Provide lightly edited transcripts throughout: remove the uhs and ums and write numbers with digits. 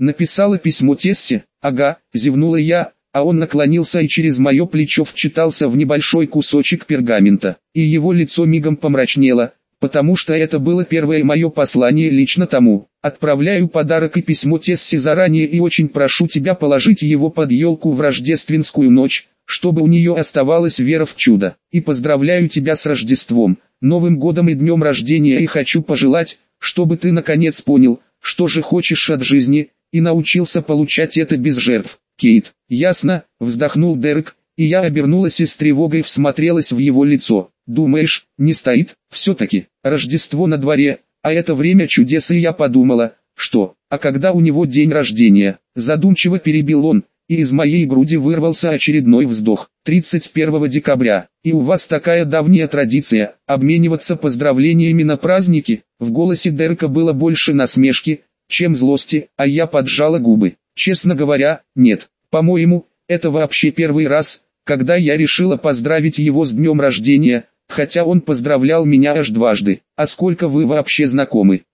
Написала письмо Тессе? Ага, зевнула я, а он наклонился и через мое плечо вчитался в небольшой кусочек пергамента, и его лицо мигом помрачнело, потому что это было первое мое послание лично тому. Отправляю подарок и письмо Тессе заранее и очень прошу тебя положить его под елку в рождественскую ночь, чтобы у нее оставалась вера в чудо. И поздравляю тебя с Рождеством, Новым годом и днем рождения, и хочу пожелать, чтобы ты наконец понял, что же хочешь от жизни, и научился получать это без жертв. Кейт. Ясно, вздохнул Дерек, и я обернулась и с тревогой всмотрелась в его лицо. Думаешь, не стоит? Все-таки, Рождество на дворе, а это время чудес, и я подумала, что, а когда у него день рождения? Задумчиво перебил он, и из моей груди вырвался очередной вздох. 31 декабря. И у вас такая давняя традиция, обмениваться поздравлениями на праздники? В голосе Дерека было больше насмешки, чем злости, а я поджала губы. Честно говоря, нет. По-моему, это вообще первый раз, когда я решила поздравить его с днем рождения, хотя он поздравлял меня аж дважды. А сколько вы вообще знакомы?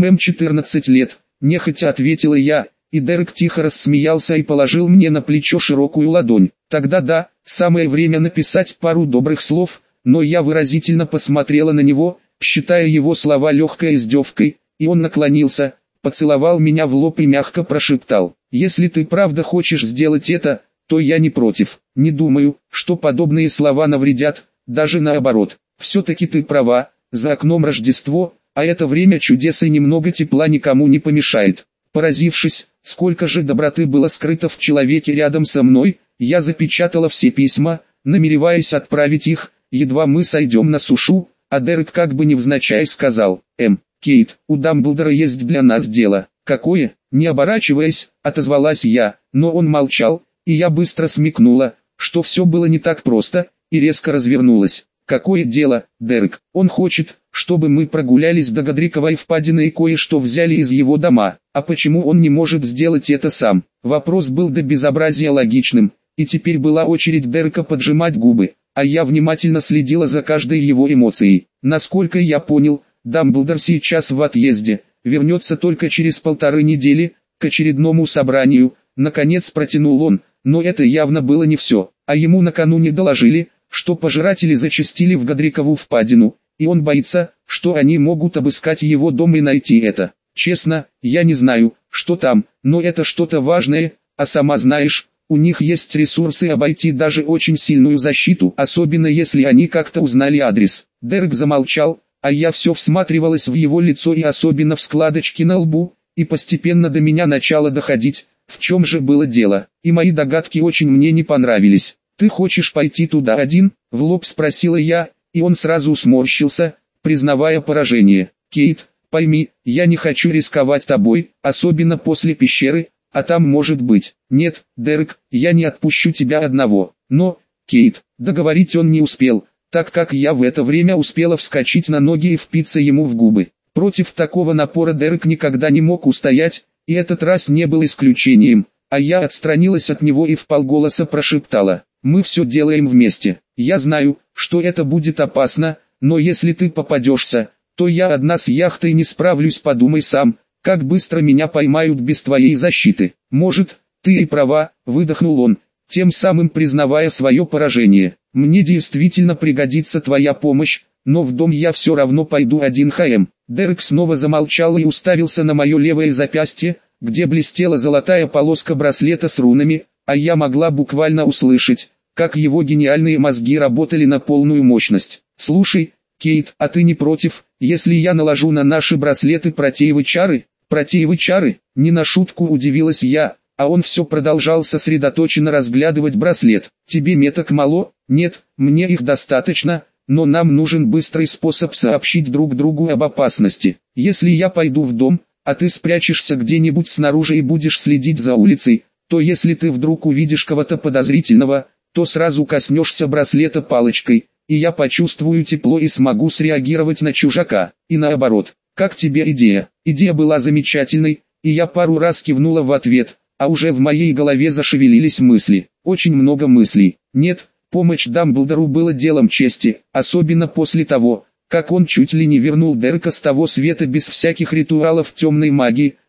14 лет, нехотя ответила я, и Дерек тихо рассмеялся и положил мне на плечо широкую ладонь. Тогда да, самое время написать пару добрых слов, но я выразительно посмотрела на него, считая его слова легкой издевкой, и он наклонился, поцеловал меня в лоб и мягко прошептал: «Если ты правда хочешь сделать это, то я не против. Не думаю, что подобные слова навредят, даже наоборот. Все-таки ты права, за окном Рождество, а это время чудес и немного тепла никому не помешает». Поразившись, сколько же доброты было скрыто в человеке рядом со мной, я запечатала все письма, намереваясь отправить их, едва мы сойдем на сушу, а Дерек как бы невзначай сказал: «Кейт, у Дамблдора есть для нас дело». «Какое?» Не оборачиваясь, отозвалась я, но он молчал, и я быстро смекнула, что все было не так просто, и резко развернулась. «Какое дело, Дерек? Он хочет, чтобы мы прогулялись до Годриковой впадины и кое-что взяли из его дома. А почему он не может сделать это сам?» Вопрос был до безобразия логичным, и теперь была очередь Дерека поджимать губы, а я внимательно следила за каждой его эмоцией. Насколько я понял, Дамблдор сейчас в отъезде, вернется только через 1,5 недели, к очередному собранию. Наконец протянул он, но это явно было не все, а ему накануне доложили, что пожиратели зачастили в Годрикову впадину, и он боится, что они могут обыскать его дом и найти это. Честно, я не знаю, что там, но это что-то важное, а сама знаешь, у них есть ресурсы обойти даже очень сильную защиту, особенно если они как-то узнали адрес. Дерек замолчал, а я все всматривалась в его лицо и особенно в складочки на лбу, и постепенно до меня начало доходить, в чем же было дело, и мои догадки очень мне не понравились. «Ты хочешь пойти туда один?» — в лоб спросила я, и он сразу сморщился, признавая поражение. «Кейт, пойми, я не хочу рисковать тобой, особенно после пещеры, а там может быть...» «Нет, Дерек, я не отпущу тебя одного». «Но, Кейт...» Договорить он не успел, так как я в это время успела вскочить на ноги и впиться ему в губы. Против такого напора Дерек никогда не мог устоять, и этот раз не был исключением, а я отстранилась от него и вполголоса прошептала: «Мы все делаем вместе. Я знаю, что это будет опасно, но если ты попадешься, то я одна с яхтой не справлюсь. Подумай сам, как быстро меня поймают без твоей защиты». «Может, ты и права», — выдохнул он, тем самым признавая свое поражение. «Мне действительно пригодится твоя помощь, но в дом я все равно пойду один. Дерек снова замолчал и уставился на мое левое запястье, где блестела золотая полоска браслета с рунами, а я могла буквально услышать, как его гениальные мозги работали на полную мощность. «Слушай, Кейт, а ты не против, если я наложу на наши браслеты протеевы чары?» «Протеевы чары?» Не на шутку удивилась я, а он все продолжал сосредоточенно разглядывать браслет. «Тебе меток мало?» «Нет, мне их достаточно, но нам нужен быстрый способ сообщить друг другу об опасности. Если я пойду в дом, а ты спрячешься где-нибудь снаружи и будешь следить за улицей, то если ты вдруг увидишь кого-то подозрительного, то сразу коснешься браслета палочкой, и я почувствую тепло и смогу среагировать на чужака, и наоборот. Как тебе идея?» Идея была замечательной, и я пару раз кивнула в ответ, а уже в моей голове зашевелились мысли, очень много мыслей. Нет, помощь Дамблдору было делом чести, особенно после того, как он чуть ли не вернул Дерека с того света без всяких ритуалов темной магии,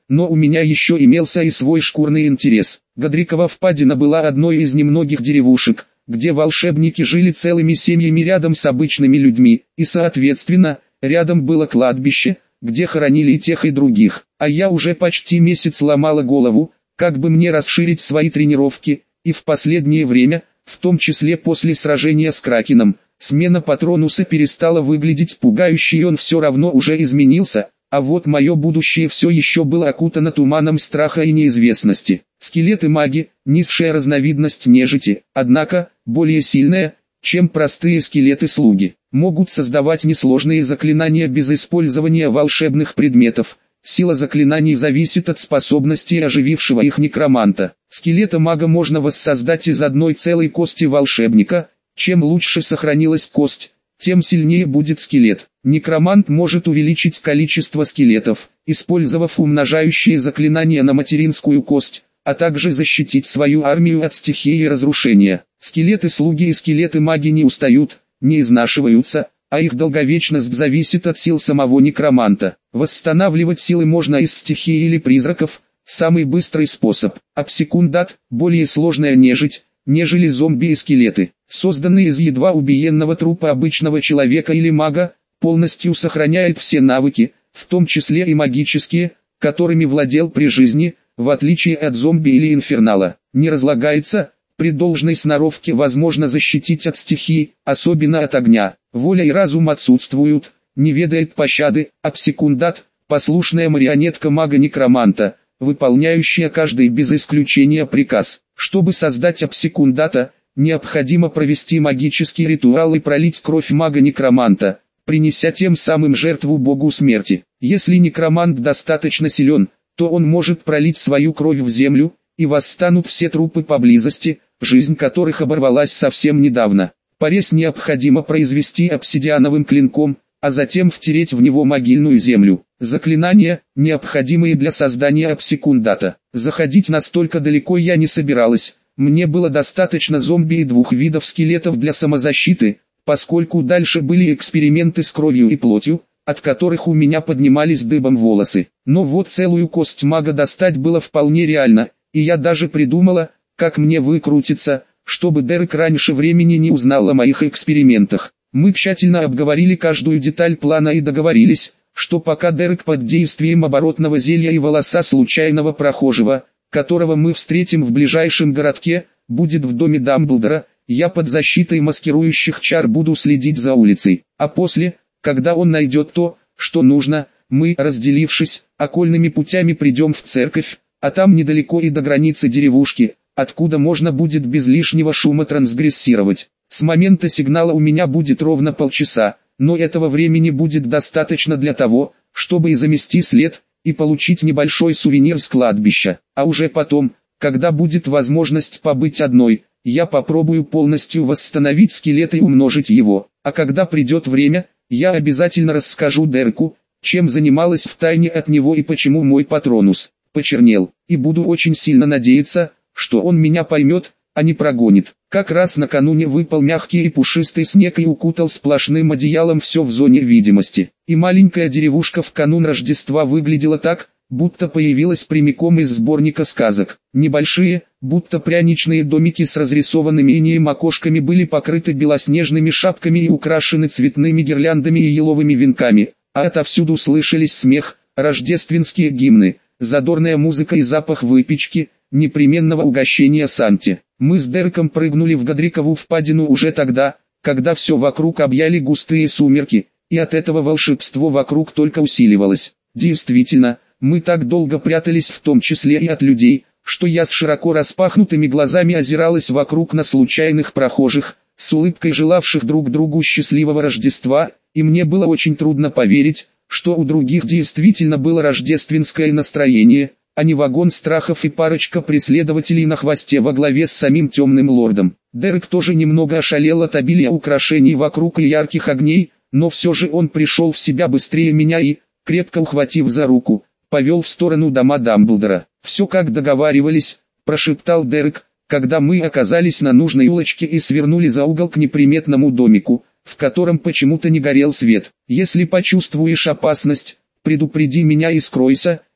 но у меня еще имелся и свой шкурный интерес. Годрикова впадина была одной из немногих деревушек, где волшебники жили целыми семьями рядом с обычными людьми, и соответственно, рядом было кладбище, где хоронили и тех и других. А я уже почти месяц ломала голову, как бы мне расширить свои тренировки, и в последнее время, в том числе после сражения с Кракеном, смена Патронуса перестала выглядеть пугающе, и он все равно уже изменился, а вот мое будущее все еще было окутано туманом страха и неизвестности. Скелеты-маги – низшая разновидность нежити, однако, более сильная, чем простые скелеты-слуги. Могут создавать несложные заклинания без использования волшебных предметов. Сила заклинаний зависит от способностей оживившего их некроманта. Скелета-мага можно воссоздать из одной целой кости волшебника. Чем лучше сохранилась кость, тем сильнее будет скелет. Некромант может увеличить количество скелетов, использовав умножающие заклинания на материнскую кость, а также защитить свою армию от стихии и разрушения. Скелеты-слуги и скелеты-маги не устают, не изнашиваются, а их долговечность зависит от сил самого некроманта. Восстанавливать силы можно из стихии или призраков, самый быстрый способ. Обсекундат – более сложная нежить, нежели зомби и скелеты. Созданный из едва убиенного трупа обычного человека или мага, полностью сохраняет все навыки, в том числе и магические, которыми владел при жизни, в отличие от зомби или инфернала. Не разлагается, при должной сноровке возможно защитить от стихии, особенно от огня. Воля и разум отсутствуют, не ведает пощады. Обсекундат – послушная марионетка мага-некроманта, выполняющая каждый без исключения приказ. Чтобы создать обсекундата, необходимо провести магический ритуал и пролить кровь мага-некроманта, принеся тем самым жертву богу смерти. Если некромант достаточно силен, то он может пролить свою кровь в землю, и восстанут все трупы поблизости, жизнь которых оборвалась совсем недавно. Порез необходимо произвести обсидиановым клинком, а затем втереть в него могильную землю. Заклинания, необходимые для создания обсекундата. Заходить настолько далеко я не собиралась, мне было достаточно зомби и 2 видов скелетов для самозащиты, поскольку дальше были эксперименты с кровью и плотью, от которых у меня поднимались дыбом волосы. Но вот целую кость мага достать было вполне реально, и я даже придумала, как мне выкрутиться, чтобы Дерек раньше времени не узнал о моих экспериментах. Мы тщательно обговорили каждую деталь плана и договорились, что пока Дерек под действием оборотного зелья и волоса случайного прохожего, которого мы встретим в ближайшем городке, будет в доме Дамблдора, я под защитой маскирующих чар буду следить за улицей. А после, когда он найдет то, что нужно, мы, разделившись, окольными путями придем в церковь, а там недалеко и до границы деревушки, откуда можно будет без лишнего шума трансгрессировать. С момента сигнала у меня будет ровно полчаса, но этого времени будет достаточно для того, чтобы и замести след, и получить небольшой сувенир с кладбища. А уже потом, когда будет возможность побыть одной, я попробую полностью восстановить скелет и умножить его. А когда придет время, я обязательно расскажу Дереку, чем занималась втайне от него и почему мой Патронус почернел. И буду очень сильно надеяться, что он меня поймет, а не прогонит. Как раз накануне выпал мягкий и пушистый снег и укутал сплошным одеялом все в зоне видимости. И маленькая деревушка в канун Рождества выглядела так, будто появилась прямиком из сборника сказок. Небольшие, будто пряничные домики с разрисованными инеем окошками были покрыты белоснежными шапками и украшены цветными гирляндами и еловыми венками, а отовсюду слышались смех, рождественские гимны, задорная музыка и запах выпечки, непременного угощения Санте. Мы с Дереком прыгнули в Годрикову впадину уже тогда, когда все вокруг объяли густые сумерки, и от этого волшебство вокруг только усиливалось. Действительно, мы так долго прятались в том числе и от людей, что я с широко распахнутыми глазами озиралась вокруг на случайных прохожих, с улыбкой желавших друг другу счастливого Рождества, и мне было очень трудно поверить, что у других действительно было рождественское настроение, а не вагон страхов и парочка преследователей на хвосте во главе с самим темным лордом. Дерек тоже немного ошалел от обилия украшений вокруг и ярких огней, но все же он пришел в себя быстрее меня и, крепко ухватив за руку, повел в сторону дома Дамблдора. «Все как договаривались», – прошептал Дерек, когда мы оказались на нужной улочке и свернули за угол к неприметному домику, в котором почему-то не горел свет. «Если почувствуешь опасность, предупреди меня и скройся,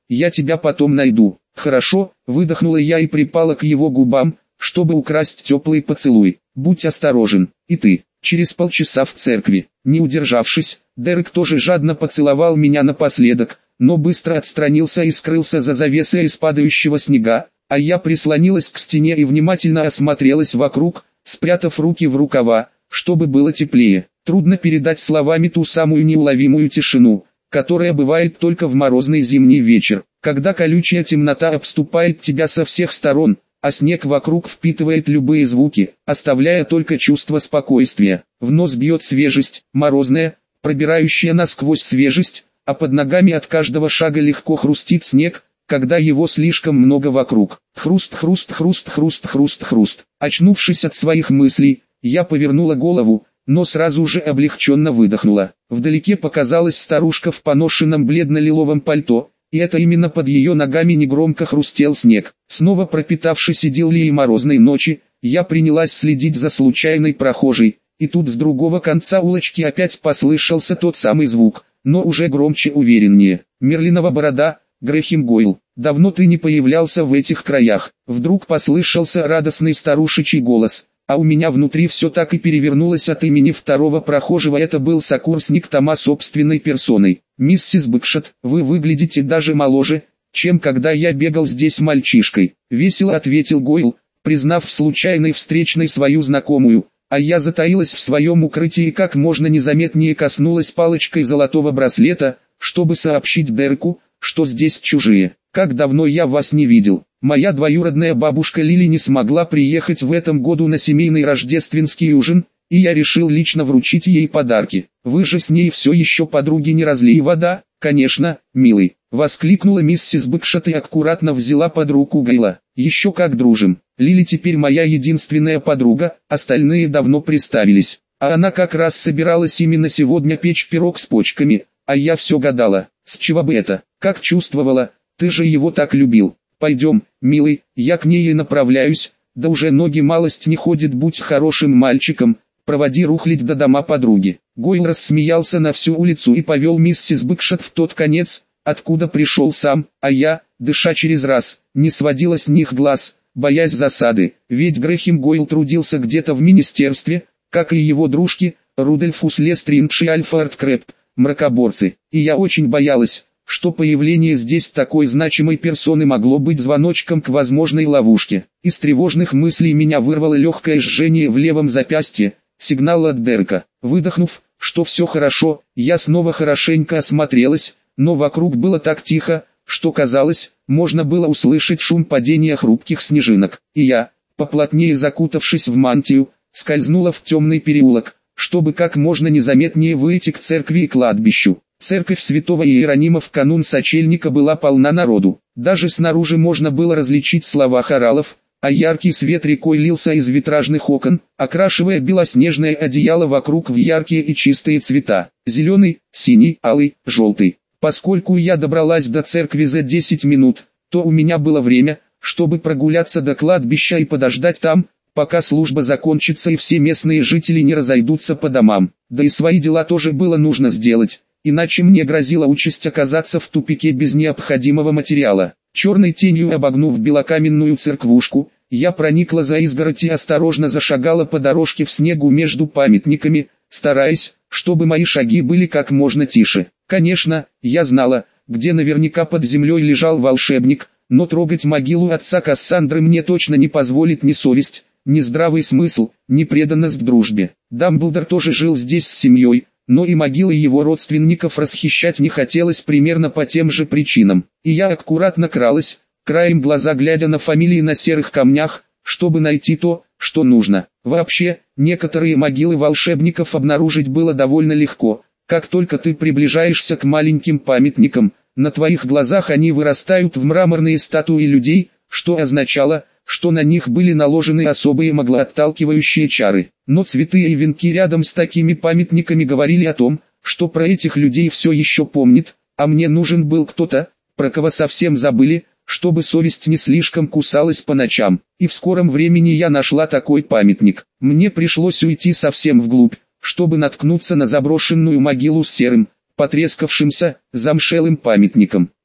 я тебя потом найду. Хорошо, выдохнула я и припала к его губам, чтобы украсть теплый поцелуй. Будь осторожен, и ты. Через полчаса в церкви, не удержавшись, Дерек тоже жадно поцеловал меня напоследок, но быстро отстранился и скрылся за завесой из падающего снега, а я прислонилась к стене и внимательно осмотрелась вокруг, спрятав руки в рукава, чтобы было теплее. Трудно передать словами ту самую неуловимую тишину, которая бывает только в морозный зимний вечер, когда колючая темнота обступает тебя со всех сторон, а снег вокруг впитывает любые звуки, оставляя только чувство спокойствия. В нос бьет свежесть, морозная, пробирающая насквозь свежесть, а под ногами от каждого шага легко хрустит снег, когда его слишком много вокруг. Хруст, хруст, хруст, хруст, хруст, хруст. Очнувшись от своих мыслей, я повернула голову, но сразу же облегченно выдохнула. Вдалеке показалась старушка в поношенном бледно-лиловом пальто, и это именно под ее ногами негромко хрустел снег. Снова пропитавшись идиллией морозной ночи, я принялась следить за случайной прохожей, и тут с другого конца улочки опять послышался тот самый звук, но уже громче, увереннее. Мерлинова борода, Грэхэм Гойл, давно ты не появлялся в этих краях. Вдруг послышался радостный старушечий голос, а у меня внутри все так и перевернулось от имени второго прохожего. Это был сокурсник Тома собственной персоной. «Миссис Бэкшот, вы выглядите даже моложе, чем когда я бегал здесь мальчишкой», — весело ответил Гойл, признав в случайной встречной свою знакомую, а я затаилась в своем укрытии и как можно незаметнее коснулась палочкой золотого браслета, чтобы сообщить Дереку, что здесь чужие. «Как давно я вас не видел. Моя двоюродная бабушка Лили не смогла приехать в этом году на семейный рождественский ужин, и я решил лично вручить ей подарки. Вы же с ней все еще подруги, не разлей вода?» «Конечно, милый», — воскликнула миссис Бэкшот и аккуратно взяла под руку Гейла. «Еще как дружим. Лили теперь моя единственная подруга, остальные давно приставились. А она как раз собиралась именно сегодня печь пирог с почками, а я все гадала, с чего бы это, как чувствовала, ты же его так любил. Пойдем, милый, я к ней и направляюсь, да уже ноги малость не ходит, будь хорошим мальчиком, проводи рухлядь до дома подруги». Гойл рассмеялся на всю улицу и повел миссис Бэкшот в тот конец, откуда пришел сам, а я, дыша через раз, не сводила с них глаз, боясь засады, ведь Грэхэм Гойл трудился где-то в министерстве, как и его дружки, Рудольфус Лестринж и Альфред Крэб, мракоборцы, и я очень боялась, что появление здесь такой значимой персоны могло быть звоночком к возможной ловушке. Из тревожных мыслей меня вырвало легкое жжение в левом запястье, сигнал от Дерека. Выдохнув, что все хорошо, я снова хорошенько осмотрелась, но вокруг было так тихо, что казалось, можно было услышать шум падения хрупких снежинок. И я, поплотнее закутавшись в мантию, скользнула в темный переулок, чтобы как можно незаметнее выйти к церкви и кладбищу. Церковь святого Иеронима в канун сочельника была полна народу. Даже снаружи можно было различить слова хоралов, а яркий свет рекой лился из витражных окон, окрашивая белоснежное одеяло вокруг в яркие и чистые цвета: зеленый, синий, алый, желтый. Поскольку я добралась до церкви за 10 минут, то у меня было время, чтобы прогуляться до кладбища и подождать там, пока служба закончится и все местные жители не разойдутся по домам. Да и свои дела тоже было нужно сделать, иначе мне грозила участь оказаться в тупике без необходимого материала. Черной тенью обогнув белокаменную церквушку, я проникла за изгородь и осторожно зашагала по дорожке в снегу между памятниками, стараясь, чтобы мои шаги были как можно тише. Конечно, я знала, где наверняка под землей лежал волшебник, но трогать могилу отца Кассандры мне точно не позволит ни совесть, ни здравый смысл, ни преданность дружбе. Дамблдор тоже жил здесь с семьей, но и могилы его родственников расхищать не хотелось примерно по тем же причинам. И я аккуратно кралась, краем глаза глядя на фамилии на серых камнях, чтобы найти то, что нужно. Вообще, некоторые могилы волшебников обнаружить было довольно легко. Как только ты приближаешься к маленьким памятникам, на твоих глазах они вырастают в мраморные статуи людей, что означало, что на них были наложены особые маглоотталкивающие чары. Но цветы и венки рядом с такими памятниками говорили о том, что про этих людей все еще помнит, а мне нужен был кто-то, про кого совсем забыли, чтобы совесть не слишком кусалась по ночам. И в скором времени я нашла такой памятник. Мне пришлось уйти совсем вглубь, чтобы наткнуться на заброшенную могилу с серым, потрескавшимся, замшелым памятником.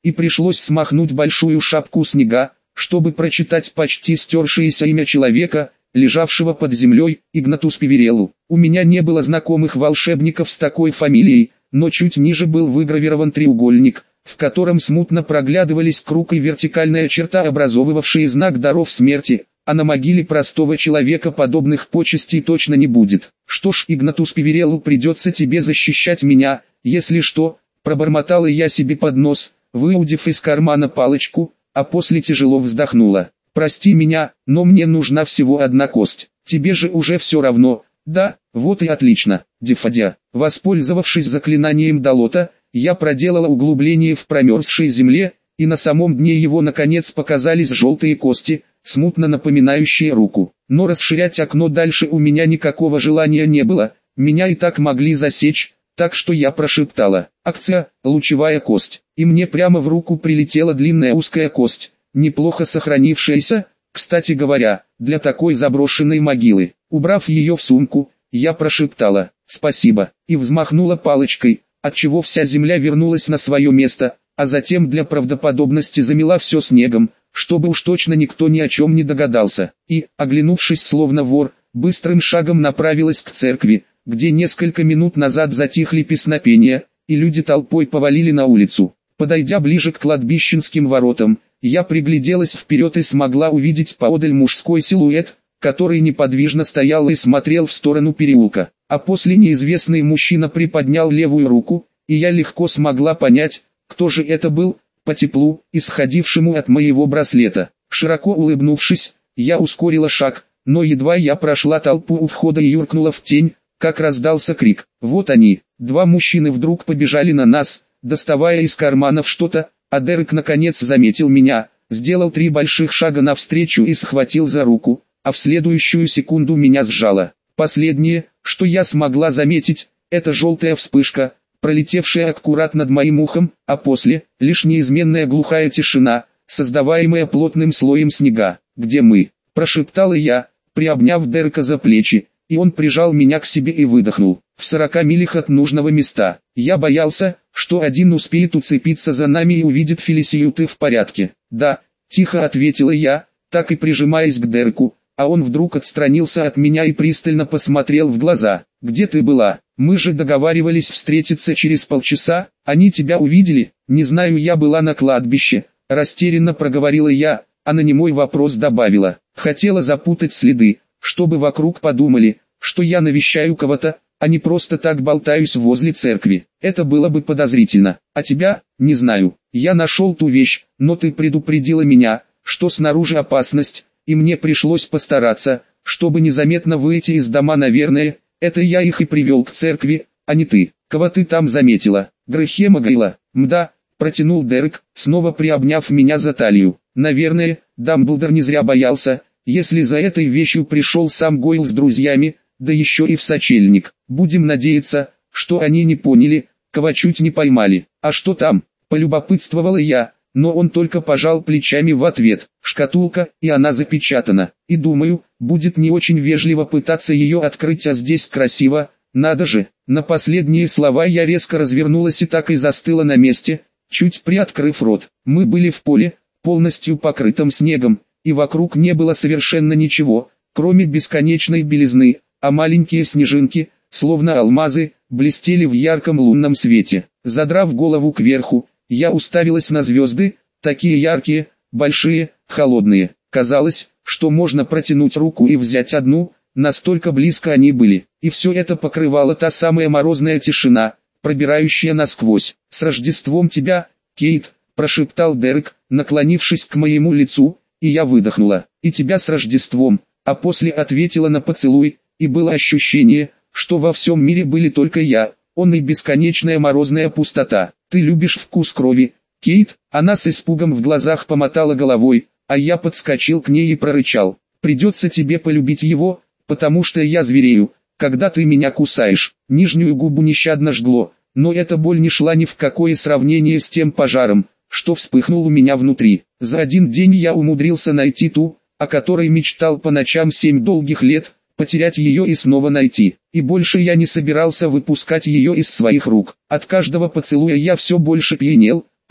и пришлось смахнуть большую шапку снега, чтобы прочитать почти стершееся имя человека, лежавшего под землей, Игнатус Пивереллу. У меня не было знакомых волшебников с такой фамилией, но чуть ниже был выгравирован треугольник, в котором смутно проглядывались круг и вертикальная черта, образовывавшие знак даров смерти, а на могиле простого человека подобных почестей точно не будет. Что ж, Игнатус Пивереллу, придется тебе защищать меня, если что, пробормотала я себе под нос, выудив из кармана палочку, а после тяжело вздохнула. Прости меня, но мне нужна всего одна кость. Тебе же уже все равно. Да, вот и отлично. Дифадя. Воспользовавшись заклинанием Далота, я проделала углубление в промерзшей земле, и на самом дне его наконец показались желтые кости, смутно напоминающие руку. Но расширять окно дальше у меня никакого желания не было, меня и так могли засечь, так что я прошептала: «Акция, лучевая кость», и мне прямо в руку прилетела длинная узкая кость, неплохо сохранившаяся, кстати говоря, для такой заброшенной могилы. Убрав ее в сумку, я прошептала «спасибо» и взмахнула палочкой, отчего вся земля вернулась на свое место, а затем для правдоподобности замела все снегом, чтобы уж точно никто ни о чем не догадался, и, оглянувшись словно вор, быстрым шагом направилась к церкви, где несколько минут назад затихли песнопения, и люди толпой повалили на улицу. Подойдя ближе к кладбищенским воротам, я пригляделась вперед и смогла увидеть поодаль мужской силуэт, который неподвижно стоял и смотрел в сторону переулка. А после неизвестный мужчина приподнял левую руку, и я легко смогла понять, кто же это был, по теплу, исходившему от моего браслета. Широко улыбнувшись, я ускорила шаг, но едва я прошла толпу у входа и юркнула в тень, как раздался крик. Вот они, два мужчины вдруг побежали на нас, доставая из карманов что-то, а Дерек наконец заметил меня, сделал 3 больших шага навстречу и схватил за руку, а в следующую секунду меня сжало. Последнее, что я смогла заметить, это желтая вспышка, пролетевшая аккурат над моим ухом, а после, лишь неизменная глухая тишина, создаваемая плотным слоем снега. «Где мы?» – прошептала я, приобняв Дерека за плечи, и он прижал меня к себе и выдохнул. «В 40 милях от нужного места». Я боялся, что один успеет уцепиться за нами и увидит Фелисию. «Ты в порядке?» «Да», – тихо ответила я, так и прижимаясь к Дереку, а он вдруг отстранился от меня и пристально посмотрел в глаза. «Где ты была? Мы же договаривались встретиться через полчаса, они тебя увидели?» «Не знаю, я была на кладбище», – растерянно проговорила я, а на немой вопрос добавила. «Хотела запутать следы, чтобы вокруг подумали, что я навещаю кого-то, а не просто так болтаюсь возле церкви. Это было бы подозрительно. А тебя, не знаю. Я нашел ту вещь, но ты предупредила меня, что снаружи опасность, и мне пришлось постараться, чтобы незаметно выйти из дома. Наверное, это я их и привел к церкви, а не ты. Кого ты там заметила? Грэхэма Гейла?» «Мда», протянул Дерек, снова приобняв меня за талию. «Наверное, Дамблдор не зря боялся, если за этой вещью пришел сам Гойл с друзьями, да еще и в сочельник. Будем надеяться, что они не поняли, кого чуть не поймали». «А что там?» – полюбопытствовала я, но он только пожал плечами в ответ. «Шкатулка, и она запечатана. И думаю, будет не очень вежливо пытаться ее открыть, а здесь красиво, надо же». На последние слова я резко развернулась и так и застыла на месте, чуть приоткрыв рот. Мы были в поле, полностью покрытом снегом, и вокруг не было совершенно ничего, кроме бесконечной белизны, а маленькие снежинки, словно алмазы, блестели в ярком лунном свете. Задрав голову кверху, я уставилась на звезды, такие яркие, большие, холодные. Казалось, что можно протянуть руку и взять одну, настолько близко они были. И все это покрывала та самая морозная тишина, пробирающая насквозь. «С Рождеством тебя, Кейт!» – прошептал Дерек, наклонившись к моему лицу, и я выдохнула. «И тебя с Рождеством!» А после ответила на поцелуй, и было ощущение, что во всем мире были только я, он и бесконечная морозная пустота. «Ты любишь вкус крови, Кейт?» Она с испугом в глазах помотала головой, а я подскочил к ней и прорычал. «Придется тебе полюбить его, потому что я зверею, когда ты меня кусаешь». Нижнюю губу нещадно жгло, но эта боль не шла ни в какое сравнение с тем пожаром, что вспыхнул у меня внутри. За один день я умудрился найти ту, о которой мечтал по ночам 7 долгих лет, потерять ее и снова найти. И больше я не собирался выпускать ее из своих рук. От каждого поцелуя я все больше пьянел,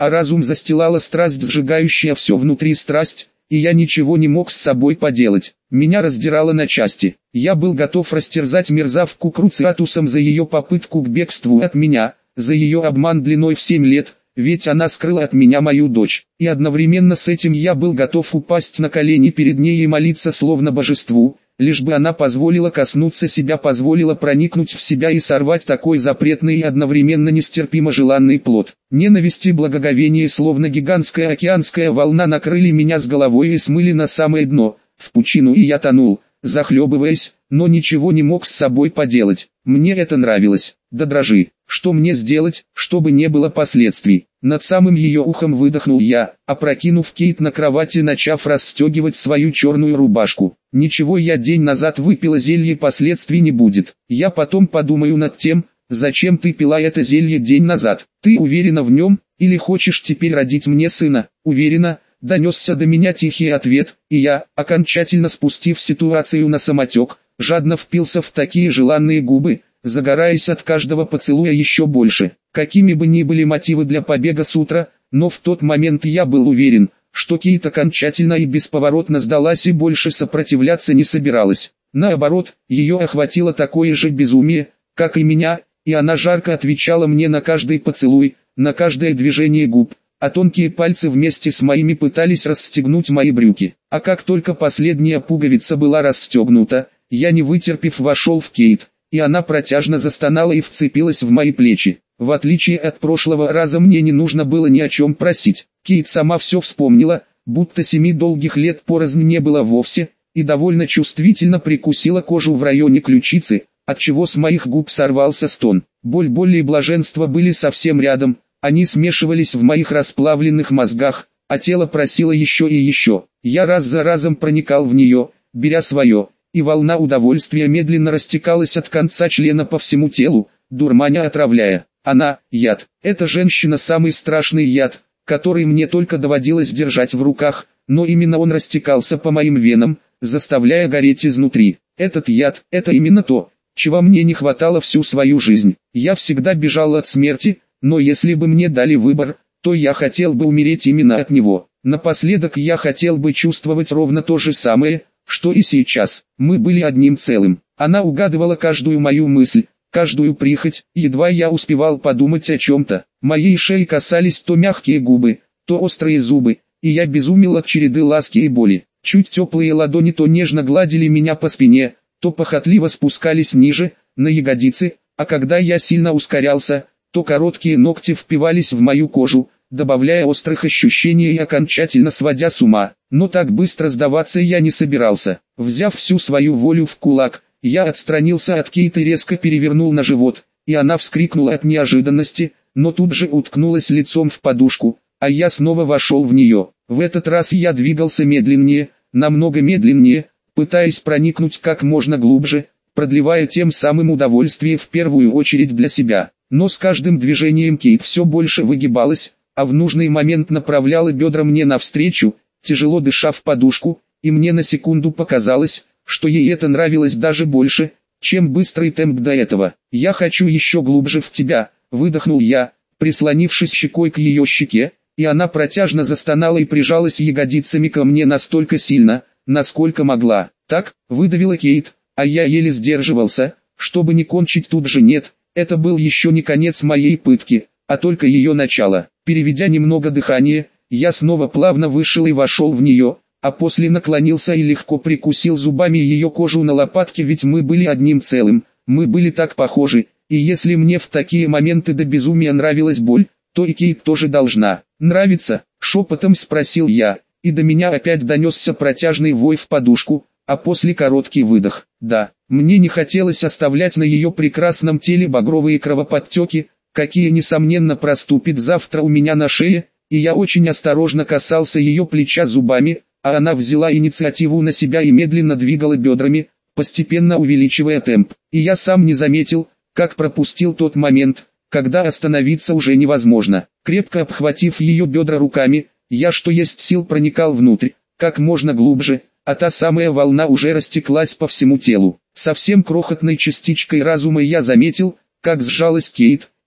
а разум застилала страсть, сжигающая все внутри страсть, и я ничего не мог с собой поделать. Меня раздирало на части. Я был готов растерзать мерзавку Круциатусом за ее попытку к бегству от меня, за ее обман длиной в 7 лет, ведь она скрыла от меня мою дочь. И одновременно с этим я был готов упасть на колени перед ней и молиться словно божеству, лишь бы она позволила коснуться себя, позволила проникнуть в себя и сорвать такой запретный и одновременно нестерпимо желанный плод. Ненависть и благоговение, словно гигантская океанская волна, накрыли меня с головой и смыли на самое дно, в пучину, и я тонул, захлебываясь, но ничего не мог с собой поделать. Мне это нравилось. Да дрожи, что мне сделать, чтобы не было последствий? Над самым ее ухом выдохнул я, опрокинув Кейт на кровати, начав расстегивать свою черную рубашку. Ничего, я день назад выпила зелье, последствий не будет. Я потом подумаю над тем, зачем ты пила это зелье день назад. Ты уверена в нем, или хочешь теперь родить мне сына? Уверена. Донесся до меня тихий ответ, и я, окончательно спустив ситуацию на самотек, жадно впился в такие желанные губы, загораясь от каждого поцелуя еще больше. Какими бы ни были мотивы для побега с утра, но в тот момент я был уверен, что Кейт окончательно и бесповоротно сдалась и больше сопротивляться не собиралась. Наоборот, ее охватило такое же безумие, как и меня, и она жарко отвечала мне на каждый поцелуй, на каждое движение губ, а тонкие пальцы вместе с моими пытались расстегнуть мои брюки. А как только последняя пуговица была расстегнута, я, не вытерпев, вошел в Кейт, и она протяжно застонала и вцепилась в мои плечи. В отличие от прошлого раза, мне не нужно было ни о чем просить. Кейт сама все вспомнила, будто 7 долгих лет порознь не было вовсе, и довольно чувствительно прикусила кожу в районе ключицы, отчего с моих губ сорвался стон. Боль и блаженство были совсем рядом, они смешивались в моих расплавленных мозгах, а тело просило еще и еще. Я раз за разом проникал в нее, беря свое, и волна удовольствия медленно растекалась от конца члена по всему телу, дурманя, отравляя. Она – яд. Эта женщина – самый страшный яд, который мне только доводилось держать в руках, но именно он растекался по моим венам, заставляя гореть изнутри. Этот яд – это именно то, чего мне не хватало всю свою жизнь. Я всегда бежал от смерти, но если бы мне дали выбор, то я хотел бы умереть именно от него. Напоследок я хотел бы чувствовать ровно то же самое, что и сейчас. Мы были одним целым. Она угадывала каждую мою мысль, каждую прихоть, едва я успевал подумать о чем-то. Моей шеи касались то мягкие губы, то острые зубы, и я безумел от череды ласки и боли. Чуть теплые ладони то нежно гладили меня по спине, то похотливо спускались ниже, на ягодицы, а когда я сильно ускорялся, то короткие ногти впивались в мою кожу, добавляя острых ощущений и окончательно сводя с ума. Но так быстро сдаваться я не собирался. Взяв всю свою волю в кулак, я отстранился от Кейт и резко перевернул на живот, и она вскрикнула от неожиданности, но тут же уткнулась лицом в подушку, а я снова вошел в нее. В этот раз я двигался медленнее, намного медленнее, пытаясь проникнуть как можно глубже, продлевая тем самым удовольствие в первую очередь для себя. Но с каждым движением Кейт все больше выгибалась, а в нужный момент направляла бедра мне навстречу, тяжело дыша в подушку, и мне на секунду показалось, что ей это нравилось даже больше, чем быстрый темп до этого. «Я хочу еще глубже в тебя», — выдохнул я, прислонившись щекой к ее щеке, и она протяжно застонала и прижалась ягодицами ко мне настолько сильно, насколько могла. «Так», — выдавила Кейт, а я еле сдерживался, чтобы не кончить тут же. Нет, это был еще не конец моей пытки, а только ее начало. Переведя немного дыхание, я снова плавно вышел и вошел в нее, а после наклонился и легко прикусил зубами ее кожу на лопатке, ведь мы были одним целым, мы были так похожи, и если мне в такие моменты до безумия нравилась боль, то и Кейт тоже должна нравиться. Шепотом спросил я, и до меня опять донесся протяжный вой в подушку, а после короткий выдох. Да, мне не хотелось оставлять на ее прекрасном теле багровые кровоподтеки, какие несомненно проступят завтра у меня на шее, и я очень осторожно касался ее плеча зубами, а она взяла инициативу на себя и медленно двигала бедрами, постепенно увеличивая темп. И я сам не заметил, как пропустил тот момент, когда остановиться уже невозможно. Крепко обхватив ее бедра руками, я что есть сил проникал внутрь, как можно глубже, а та самая волна уже растеклась по всему телу. Совсем крохотной частичкой разума я заметил, как сжалась Кейт,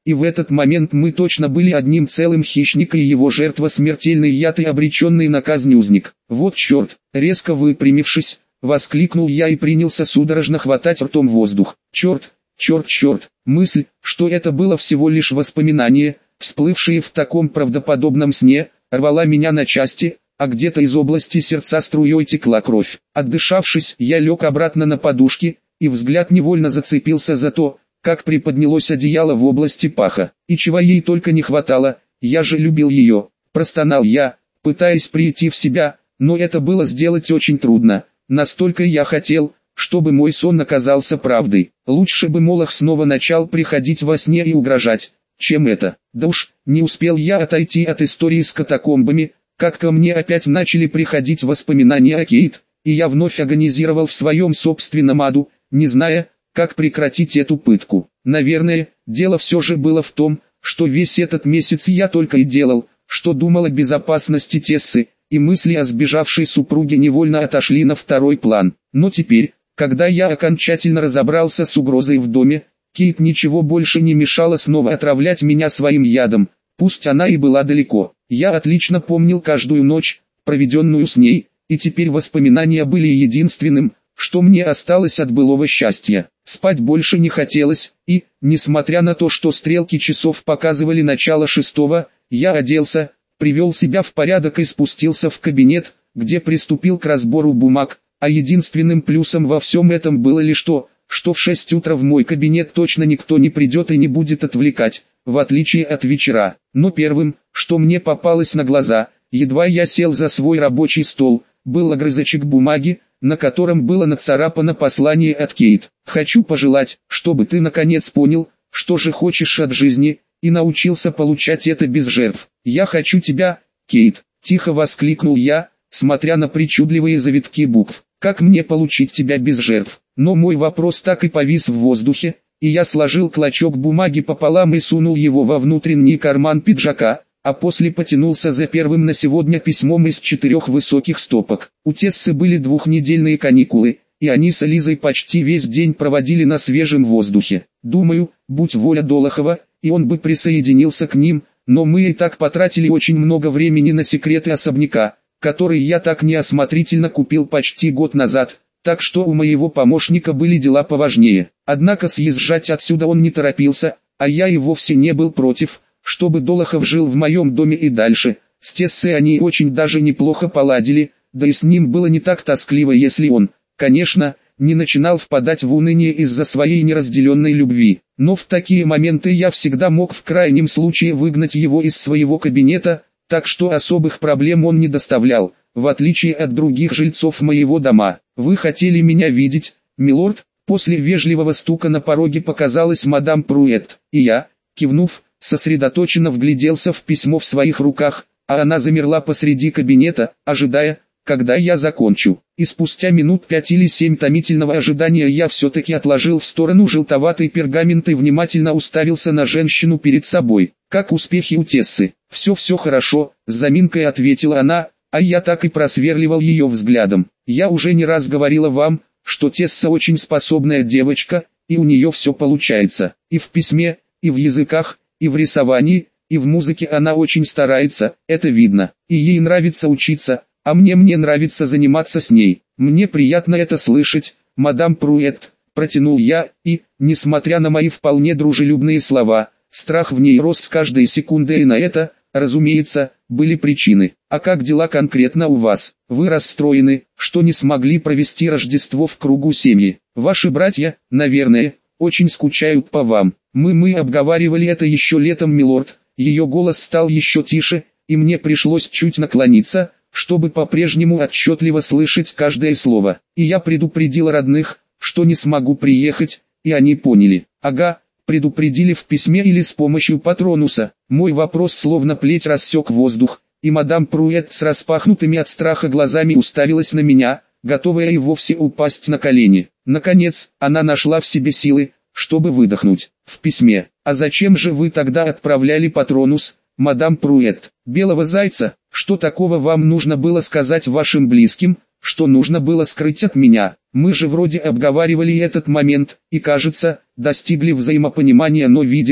и в этот момент мы точно были одним целым: хищник и его жертва, смертельный яд и обреченный на казнь узник. Вот черт! Резко выпрямившись, воскликнул я и принялся судорожно хватать ртом воздух. Черт, черт, черт! Мысль, что это было всего лишь воспоминание, всплывшие в таком правдоподобном сне, рвала меня на части, а где-то из области сердца струей текла кровь. Отдышавшись, я лег обратно на подушки, и взгляд невольно зацепился за то, как приподнялось одеяло в области паха. И чего ей только не хватало, я же любил ее, простонал я, пытаясь прийти в себя, но это было сделать очень трудно. Настолько я хотел, чтобы мой сон оказался правдой. Лучше бы Молох снова начал приходить во сне и угрожать, чем это. Да уж, не успел я отойти от истории с катакомбами, как ко мне опять начали приходить воспоминания о Кейт, и я вновь агонизировал в своем собственном аду, не зная, как прекратить эту пытку. Наверное, дело все же было в том, что весь этот месяц я только и делал, что думал о безопасности Тессы, и мысли о сбежавшей супруге невольно отошли на второй план. Но теперь, когда я окончательно разобрался с угрозой в доме, Кейт ничего больше не мешало снова отравлять меня своим ядом, пусть она и была далеко. Я отлично помнил каждую ночь, проведенную с ней, и теперь воспоминания были единственным, что мне осталось от былого счастья. Спать больше не хотелось, и, несмотря на то, что стрелки часов показывали начало 6, я оделся, привел себя в порядок и спустился в кабинет, где приступил к разбору бумаг, а единственным плюсом во всем этом было лишь то, что в 6 утра в мой кабинет точно никто не придет и не будет отвлекать, в отличие от вечера. Но первым, что мне попалось на глаза, едва я сел за свой рабочий стол, был огрызочек бумаги, на котором было нацарапано послание от Кейт. «Хочу пожелать, чтобы ты наконец понял, что же хочешь от жизни, и научился получать это без жертв. Я хочу тебя, Кейт», — тихо воскликнул я, смотря на причудливые завитки букв. «Как мне получить тебя без жертв?» Но мой вопрос так и повис в воздухе, и я сложил клочок бумаги пополам и сунул его во внутренний карман пиджака, а после потянулся за первым на сегодня письмом из 4 высоких стопок. У Тессы были 2-недельные каникулы, и они с Элизой почти весь день проводили на свежем воздухе. Думаю, будь воля Долохова, и он бы присоединился к ним, но мы и так потратили очень много времени на секреты особняка, который я так неосмотрительно купил почти год назад, так что у моего помощника были дела поважнее. Однако съезжать отсюда он не торопился, а я и вовсе не был против, чтобы Долохов жил в моем доме и дальше. С Тессой они очень даже неплохо поладили, да и с ним было не так тоскливо, если он, конечно, не начинал впадать в уныние из-за своей неразделенной любви. Но в такие моменты я всегда мог в крайнем случае выгнать его из своего кабинета, так что особых проблем он не доставлял, в отличие от других жильцов моего дома. «Вы хотели меня видеть, милорд?» После вежливого стука на пороге показалась мадам Пруэт, и я, кивнув, сосредоточенно вгляделся в письмо в своих руках, а она замерла посреди кабинета, ожидая, когда я закончу. И спустя минут 5 или 7 томительного ожидания я все-таки отложил в сторону желтоватый пергамент и внимательно уставился на женщину перед собой. «Как успехи у Тессы?» «Все хорошо», — с заминкой ответила она, а я так и просверливал ее взглядом. «Я уже не раз говорила вам, что Тесса очень способная девочка, и у нее все получается. И в письме, и в языках, и в рисовании, и в музыке она очень старается, это видно. И ей нравится учиться, а мне нравится заниматься с ней. Мне приятно это слышать, мадам Пруэт», — протянул я, и, несмотря на мои вполне дружелюбные слова, страх в ней рос с каждой секундой, и на это, разумеется, были причины. «А как дела конкретно у вас? Вы расстроены, что не смогли провести Рождество в кругу семьи? Ваши братья, наверное, очень скучают по вам. Мы обговаривали это еще летом, милорд». Ее голос стал еще тише, и мне пришлось чуть наклониться, чтобы по-прежнему отчетливо слышать каждое слово. «И я предупредил родных, что не смогу приехать, и они поняли». «Ага, предупредили в письме или с помощью Патронуса?» Мой вопрос словно плеть рассек воздух, и мадам Пруэт с распахнутыми от страха глазами уставилась на меня, готовая и вовсе упасть на колени. Наконец, она нашла в себе силы, чтобы выдохнуть. «В письме. А зачем же вы тогда отправляли Патронус, мадам Пруэт? Белого зайца? Что такого вам нужно было сказать вашим близким, что нужно было скрыть от меня? Мы же вроде обговаривали этот момент, и кажется, достигли взаимопонимания, но видимо,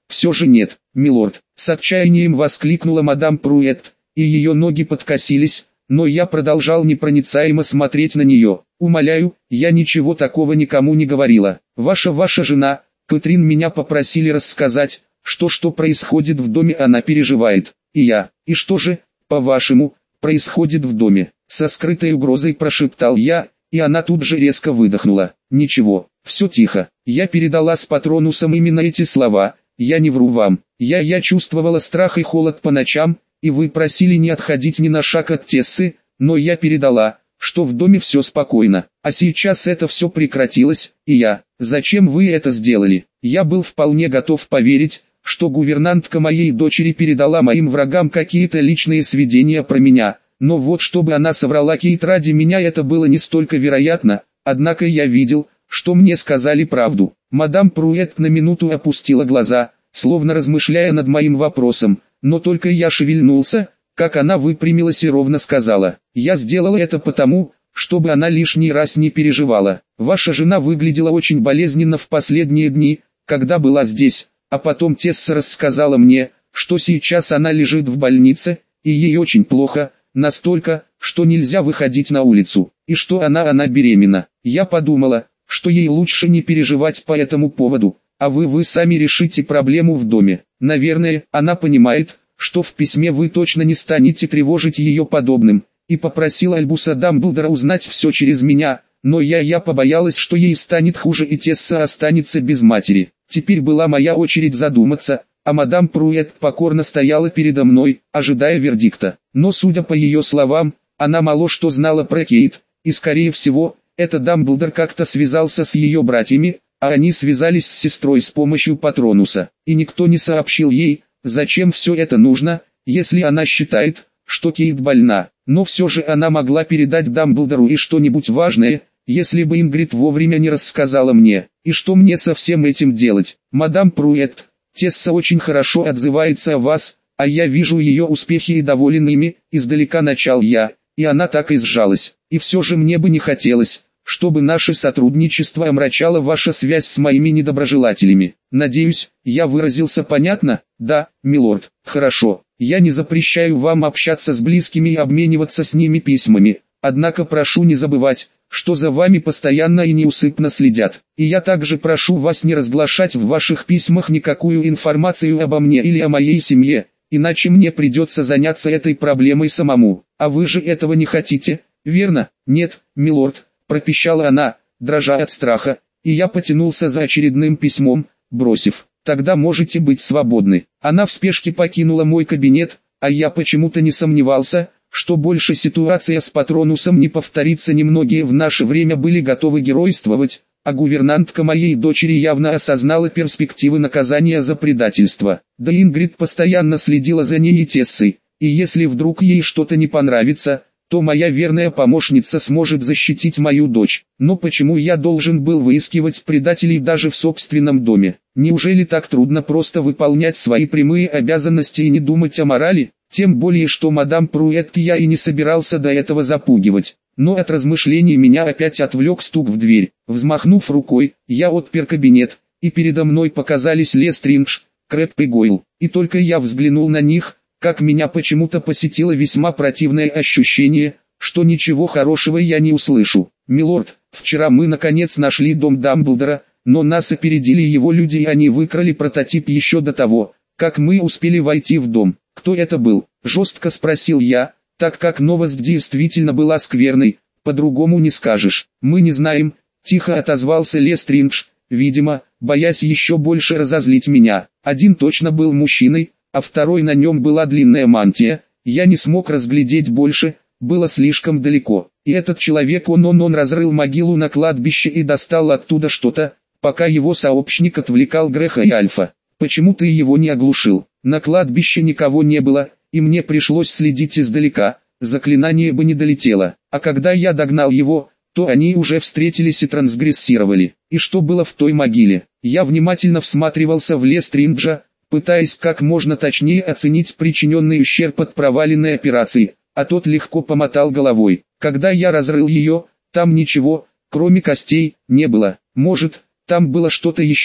все же нет, милорд. С отчаянием воскликнула мадам Пруэт, и ее ноги подкосились, но я продолжал непроницаемо смотреть на нее. Умоляю, я ничего такого никому не говорила. Ваша жена, Кэтрин, меня попросили рассказать, что происходит в доме, она переживает. И что же, по-вашему, происходит в доме? Со скрытой угрозой прошептал я, и она тут же резко выдохнула. Ничего, все тихо. Я передала с Патронусом именно эти слова. Я не вру вам. Я чувствовала страх и холод по ночам, и вы просили не отходить ни на шаг от Тессы, но я передала, что в доме все спокойно. А сейчас это все прекратилось, и я... Зачем вы это сделали? Я был вполне готов поверить, что гувернантка моей дочери передала моим врагам какие-то личные сведения про меня, но вот чтобы она соврала Кейт ради меня, это было не столько вероятно, однако я видел, что мне сказали правду. Мадам Пруэт на минуту опустила глаза, словно размышляя над моим вопросом, но только я шевельнулся, как она выпрямилась и ровно сказала: «Я сделала это потому, чтобы она лишний раз не переживала. Ваша жена выглядела очень болезненно в последние дни, когда была здесь, а потом Тесса рассказала мне, что сейчас она лежит в больнице, и ей очень плохо, настолько, что нельзя выходить на улицу, и что она беременна. Я подумала, что ей лучше не переживать по этому поводу, а вы сами решите проблему в доме. Наверное, она понимает, что в письме вы точно не станете тревожить ее подобным, и попросила Альбуса Дамблдора узнать все через меня, но я побоялась, что ей станет хуже и Тесса останется без матери. Теперь была моя очередь задуматься, а мадам Пруэт покорно стояла передо мной, ожидая вердикта. Но судя по ее словам, она мало что знала про Кейт, и скорее всего, это Дамблдор как-то связался с ее братьями, а они связались с сестрой с помощью Патронуса. И никто не сообщил ей, зачем все это нужно, если она считает, что Кейт больна. Но все же она могла передать Дамблдору и что-нибудь важное, если бы Ингрид вовремя не рассказала мне. И что мне со всем этим делать? Мадам Пруэт, Тесса очень хорошо отзывается о вас, а я вижу ее успехи и доволен ими, издалека начал я, и она так и сжалась. И все же мне бы не хотелось, чтобы наше сотрудничество омрачало ваша связь с моими недоброжелателями. Надеюсь, я выразился понятно? Да, милорд. Хорошо. Я не запрещаю вам общаться с близкими и обмениваться с ними письмами, однако прошу не забывать, что за вами постоянно и неусыпно следят. И я также прошу вас не разглашать в ваших письмах никакую информацию обо мне или о моей семье, иначе мне придется заняться этой проблемой самому. А вы же этого не хотите, верно? Нет, милорд, пропищала она, дрожа от страха, и я потянулся за очередным письмом, бросив: «Тогда можете быть свободны». Она в спешке покинула мой кабинет, а я почему-то не сомневался, что больше ситуация с Патронусом не повторится. Немногие в наше время были готовы геройствовать, а гувернантка моей дочери явно осознала перспективы наказания за предательство. Да Ингрид постоянно следила за ней и Тессой, и если вдруг ей что-то не понравится, то моя верная помощница сможет защитить мою дочь. Но почему я должен был выискивать предателей даже в собственном доме? Неужели так трудно просто выполнять свои прямые обязанности и не думать о морали? Тем более, что мадам Пруэт я и не собирался до этого запугивать. Но от размышлений меня опять отвлек стук в дверь. Взмахнув рукой, я отпер кабинет, и передо мной показались Лестриндж, Крэб и Гойл. И только я взглянул на них, как меня почему-то посетило весьма противное ощущение, что ничего хорошего я не услышу. «Милорд, вчера мы наконец нашли дом Дамблдора, но нас опередили его люди, и они выкрали прототип еще до того, как мы успели войти в дом». «Кто это был?» – жестко спросил я, так как новость действительно была скверной, по-другому не скажешь. «Мы не знаем», – тихо отозвался Лестриндж, видимо, боясь еще больше разозлить меня. Один точно был мужчиной, а второй, на нем была длинная мантия, я не смог разглядеть больше, было слишком далеко. И этот человек он разрыл могилу на кладбище и достал оттуда что-то, пока его сообщник отвлекал Греха и Альфа. «Почему ты его не оглушил?» На кладбище никого не было, и мне пришлось следить издалека, заклинание бы не долетело. А когда я догнал его, то они уже встретились и трансгрессировали. И что было в той могиле? Я внимательно всматривался в Лестринджа, пытаясь как можно точнее оценить причиненный ущерб от проваленной операции, а тот легко помотал головой. Когда я разрыл ее, там ничего, кроме костей, не было. Может, там было что-то еще,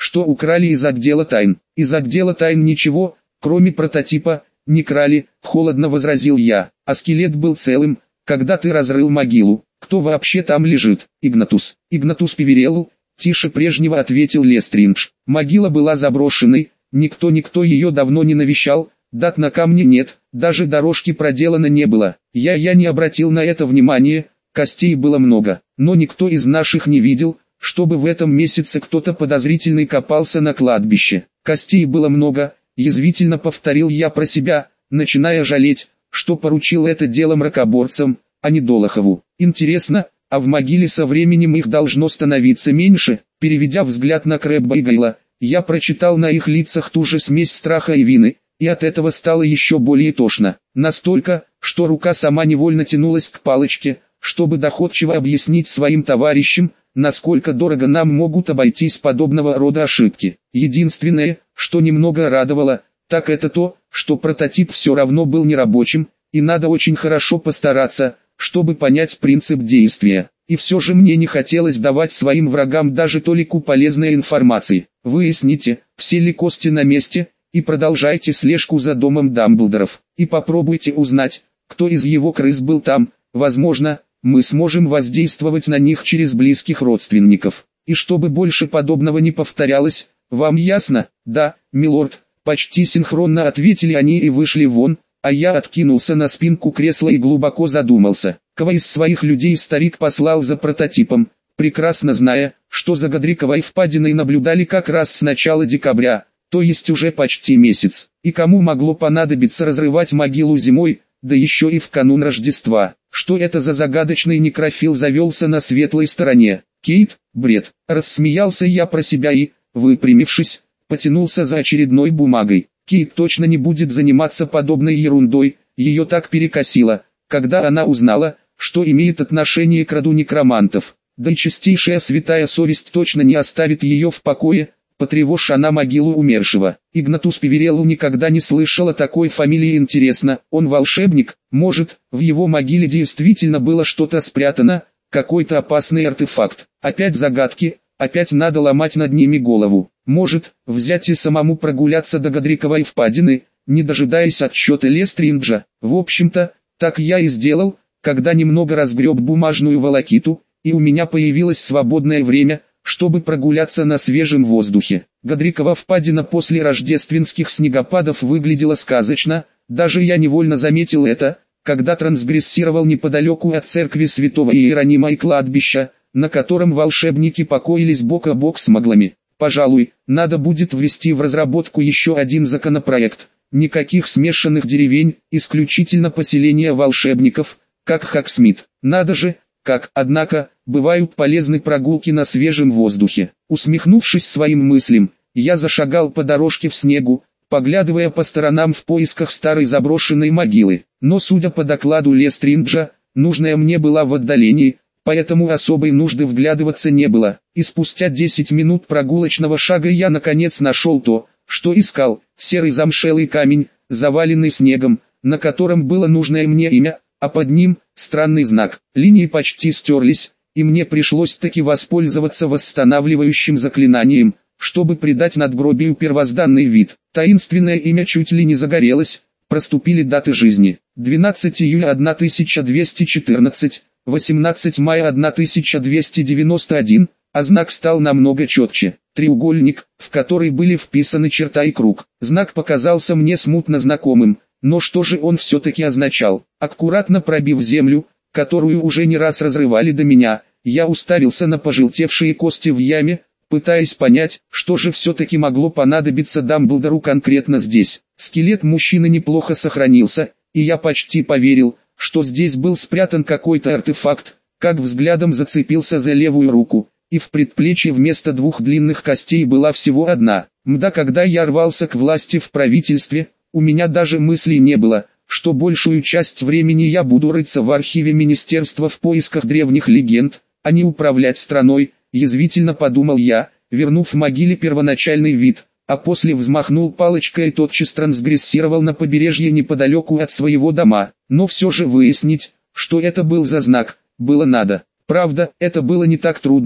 что украли из отдела тайн. Из отдела тайн ничего, кроме прототипа, не крали, холодно возразил я. А скелет был целым, когда ты разрыл могилу. Кто вообще там лежит? Игнатус. Игнатус Певерелл, тише прежнего ответил Лестриндж. Могила была заброшенной, никто ее давно не навещал, дат на камне нет, даже дорожки проделано не было. Я не обратил на это внимания, костей было много, но никто из наших не видел, чтобы в этом месяце кто-то подозрительный копался на кладбище. Костей было много, язвительно повторил я про себя, начиная жалеть, что поручил это дело мракоборцам, а не Долохову. Интересно, а в могиле со временем их должно становиться меньше? Переведя взгляд на Крэбба и Гайла, я прочитал на их лицах ту же смесь страха и вины, и от этого стало еще более тошно. Настолько, что рука сама невольно тянулась к палочке, чтобы доходчиво объяснить своим товарищам, насколько дорого нам могут обойтись подобного рода ошибки. Единственное, что немного радовало, так это то, что прототип все равно был нерабочим, и надо очень хорошо постараться, чтобы понять принцип действия. И все же мне не хотелось давать своим врагам даже толику полезной информации. Выясните, все ли кости на месте, и продолжайте слежку за домом Дамблдоров. И попробуйте узнать, кто из его крыс был там. Возможно, мы сможем воздействовать на них через близких родственников. И чтобы больше подобного не повторялось, вам ясно? Да, милорд, почти синхронно ответили они и вышли вон, а я откинулся на спинку кресла и глубоко задумался. Кого из своих людей старик послал за прототипом, прекрасно зная, что за Годриковой впадиной наблюдали как раз с начала декабря, то есть уже почти месяц. И кому могло понадобиться разрывать могилу зимой, да еще и в канун Рождества? Что это за загадочный некрофил завелся на светлой стороне? Кейт, бред. Рассмеялся я про себя и, выпрямившись, потянулся за очередной бумагой. Кейт точно не будет заниматься подобной ерундой, ее так перекосило, когда она узнала, что имеет отношение к роду некромантов. Да и чистейшая святая совесть точно не оставит ее в покое, потревожь она могилу умершего. Игнатус Певерелл никогда не слышал о такой фамилии. Интересно, он волшебник? Может, в его могиле действительно было что-то спрятано, какой-то опасный артефакт? Опять загадки, опять надо ломать над ними голову. Может, взять и самому прогуляться до Годриковой впадины, не дожидаясь отсчета Лестринджа. В общем-то, так я и сделал, когда немного разгреб бумажную волокиту, и у меня появилось свободное время, чтобы прогуляться на свежем воздухе. Годрикова впадина после рождественских снегопадов выглядела сказочно, даже я невольно заметил это, когда трансгрессировал неподалеку от церкви святого Иеронима и кладбища, на котором волшебники покоились бок о бок с маглами. Пожалуй, надо будет ввести в разработку еще один законопроект. Никаких смешанных деревень, исключительно поселения волшебников, как Хоксмит. Надо же, как, однако, бывают полезны прогулки на свежем воздухе. Усмехнувшись своим мыслям, я зашагал по дорожке в снегу, поглядывая по сторонам в поисках старой заброшенной могилы. Но судя по докладу Лестринджа, нужная мне была в отдалении, поэтому особой нужды вглядываться не было. И спустя 10 минут прогулочного шага я наконец нашел то, что искал: серый замшелый камень, заваленный снегом, на котором было нужное мне имя, а под ним странный знак. Линии почти стерлись, и мне пришлось таки воспользоваться восстанавливающим заклинанием, чтобы придать надгробию первозданный вид. Таинственное имя чуть ли не загорелось, проступили даты жизни: 12 июля 1214, 18 мая 1291, а знак стал намного четче. Треугольник, в который были вписаны черта и круг. Знак показался мне смутно знакомым, но что же он все-таки означал? Аккуратно пробив землю, которую уже не раз разрывали до меня, я уставился на пожелтевшие кости в яме, пытаясь понять, что же все-таки могло понадобиться Дамблдору конкретно здесь. Скелет мужчины неплохо сохранился, и я почти поверил, что здесь был спрятан какой-то артефакт, как взглядом зацепился за левую руку, и в предплечье вместо двух длинных костей была всего одна. Мда, когда я рвался к власти в правительстве, у меня даже мыслей не было, что большую часть времени я буду рыться в архиве министерства в поисках древних легенд, а не управлять страной, язвительно подумал я, вернув могиле первоначальный вид, а после взмахнул палочкой и тотчас трансгрессировал на побережье неподалеку от своего дома. Но все же выяснить, что это был за знак, было надо. Правда, это было не так трудно.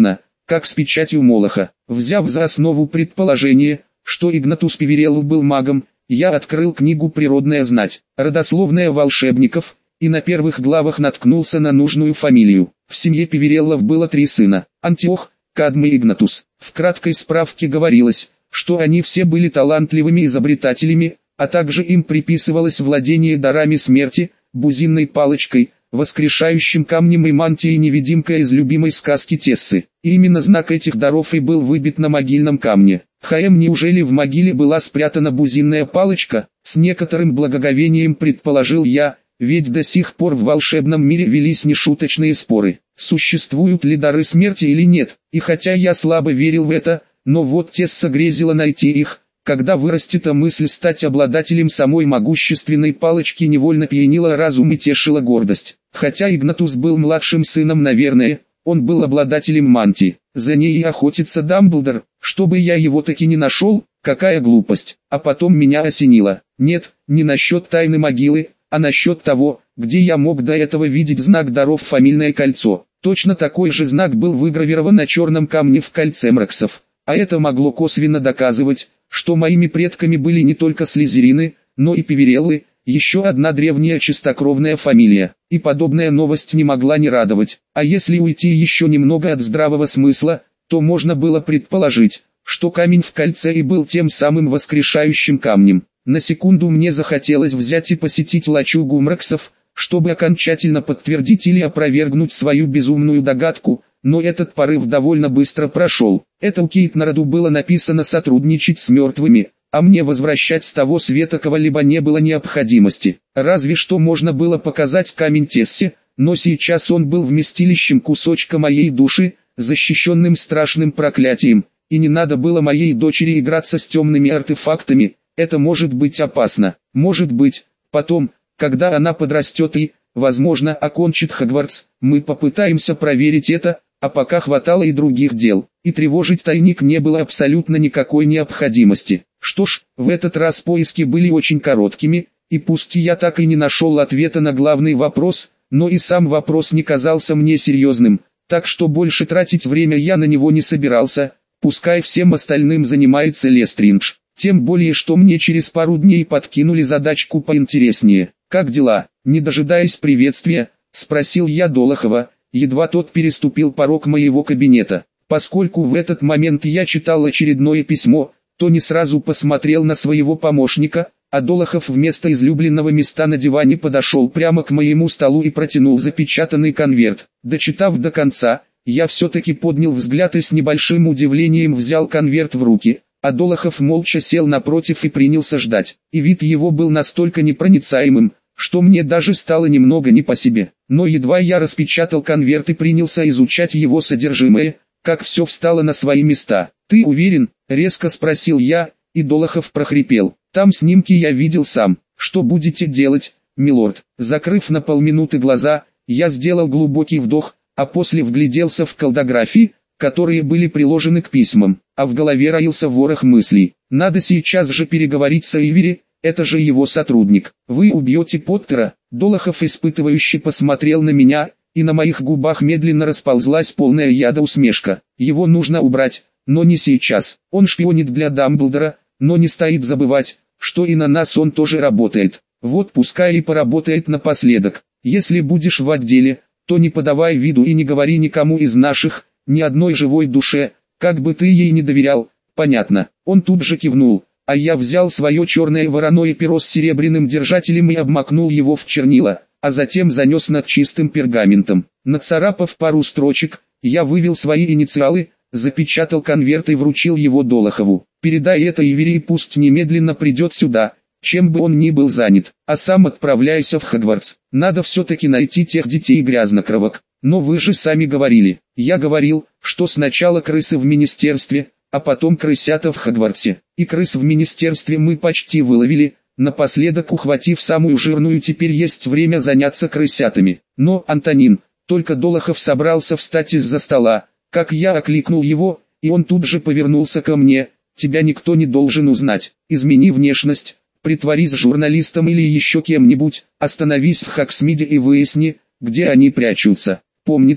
как с печатью Молоха. Взяв за основу предположение, что Игнатус Певереллов был магом, я открыл книгу «Природная знать», родословная волшебников, и на первых главах наткнулся на нужную фамилию. В семье Певереллов было 3 сына: Антиох, Кадмий и Игнатус. В краткой справке говорилось, что они все были талантливыми изобретателями, а также им приписывалось владение дарами смерти, бузинной палочкой, воскрешающим камнем и мантией-невидимкой из любимой сказки Тессы. И именно знак этих даров и был выбит на могильном камне. Неужели в могиле была спрятана бузинная палочка? С некоторым благоговением предположил я, ведь до сих пор в волшебном мире велись нешуточные споры, существуют ли дары смерти или нет, и хотя я слабо верил в это, но вот Тесса грезила найти их. Когда вырастет мысль стать обладателем самой могущественной палочки, невольно пьянила разум и тешила гордость. Хотя Игнатус был младшим сыном, наверное, он был обладателем мантии. За ней и охотится Дамблдор, чтобы я его таки не нашел, какая глупость. А потом меня осенило. Нет, не насчет тайны могилы, а насчет того, где я мог до этого видеть знак даров фамильное кольцо. Точно такой же знак был выгравирован на черном камне в кольце Мраксов. А это могло косвенно доказывать, что моими предками были не только Слизерины, но и Певереллы, еще одна древняя чистокровная фамилия. И подобная новость не могла не радовать. А если уйти еще немного от здравого смысла, то можно было предположить, что камень в кольце и был тем самым воскрешающим камнем. На секунду мне захотелось взять и посетить лачугу Мраксов, чтобы окончательно подтвердить или опровергнуть свою безумную догадку, но этот порыв довольно быстро прошел. Это у Кейтнараду было написано сотрудничать с мертвыми, а мне возвращать с того света кого-либо не было необходимости. Разве что можно было показать камень Тессе, но сейчас он был вместилищем кусочка моей души, защищенным страшным проклятием, и не надо было моей дочери играться с темными артефактами. Это может быть опасно. Может быть, потом, когда она подрастет и, возможно, окончит Хогвартс, мы попытаемся проверить это, а пока хватало и других дел, и тревожить тайник не было абсолютно никакой необходимости. Что ж, в этот раз поиски были очень короткими, и пусть я так и не нашел ответа на главный вопрос, но и сам вопрос не казался мне серьезным, так что больше тратить время я на него не собирался, пускай всем остальным занимается Лестриндж. Тем более, что мне через пару дней подкинули задачку поинтереснее. «Как дела?» Не дожидаясь приветствия, спросил я Долохова, едва тот переступил порог моего кабинета. Поскольку в этот момент я читал очередное письмо, то не сразу посмотрел на своего помощника, а Долохов вместо излюбленного места на диване подошел прямо к моему столу и протянул запечатанный конверт. Дочитав до конца, я все-таки поднял взгляд и с небольшим удивлением взял конверт в руки. А Долохов молча сел напротив и принялся ждать. И вид его был настолько непроницаемым, что мне даже стало немного не по себе. Но едва я распечатал конверт и принялся изучать его содержимое, как все встало на свои места. «Ты уверен?» — резко спросил я, и Долохов прохрипел. «Там снимки я видел сам. Что будете делать, милорд?» Закрыв на полминуты глаза, я сделал глубокий вдох, а после вгляделся в колдографии, которые были приложены к письмам, а в голове роился ворох мыслей. Надо сейчас же переговорить с Эйвери, это же его сотрудник. «Вы убьете Поттера?» Долохов испытывающе посмотрел на меня, и на моих губах медленно расползлась полная яда усмешка. «Его нужно убрать, но не сейчас. Он шпионит для Дамблдора, но не стоит забывать, что и на нас он тоже работает. Вот пускай и поработает напоследок. Если будешь в отделе, то не подавай виду и не говори никому из наших, ни одной живой душе, как бы ты ей не доверял, понятно?» Он тут же кивнул, а я взял свое черное вороное перо с серебряным держателем и обмакнул его в чернила, а затем занес над чистым пергаментом. Нацарапав пару строчек, я вывел свои инициалы, запечатал конверт и вручил его Долохову. «Передай это Эйвери и пусть немедленно придет сюда, чем бы он ни был занят, а сам отправляйся в Хогвартс. Надо все-таки найти тех детей грязнокровок. Но вы же сами говорили». «Я говорил, что сначала крысы в министерстве, а потом крысята в Хогвартсе. И крыс в министерстве мы почти выловили, напоследок ухватив самую жирную, теперь есть время заняться крысятами». «Но, Антонин...» Только Долохов собрался встать из-за стола, как я окликнул его, и он тут же повернулся ко мне. «Тебя никто не должен узнать. Измени внешность, притворись журналистом или еще кем-нибудь, остановись в Хоксмиде и выясни, где они прячутся. Помнится,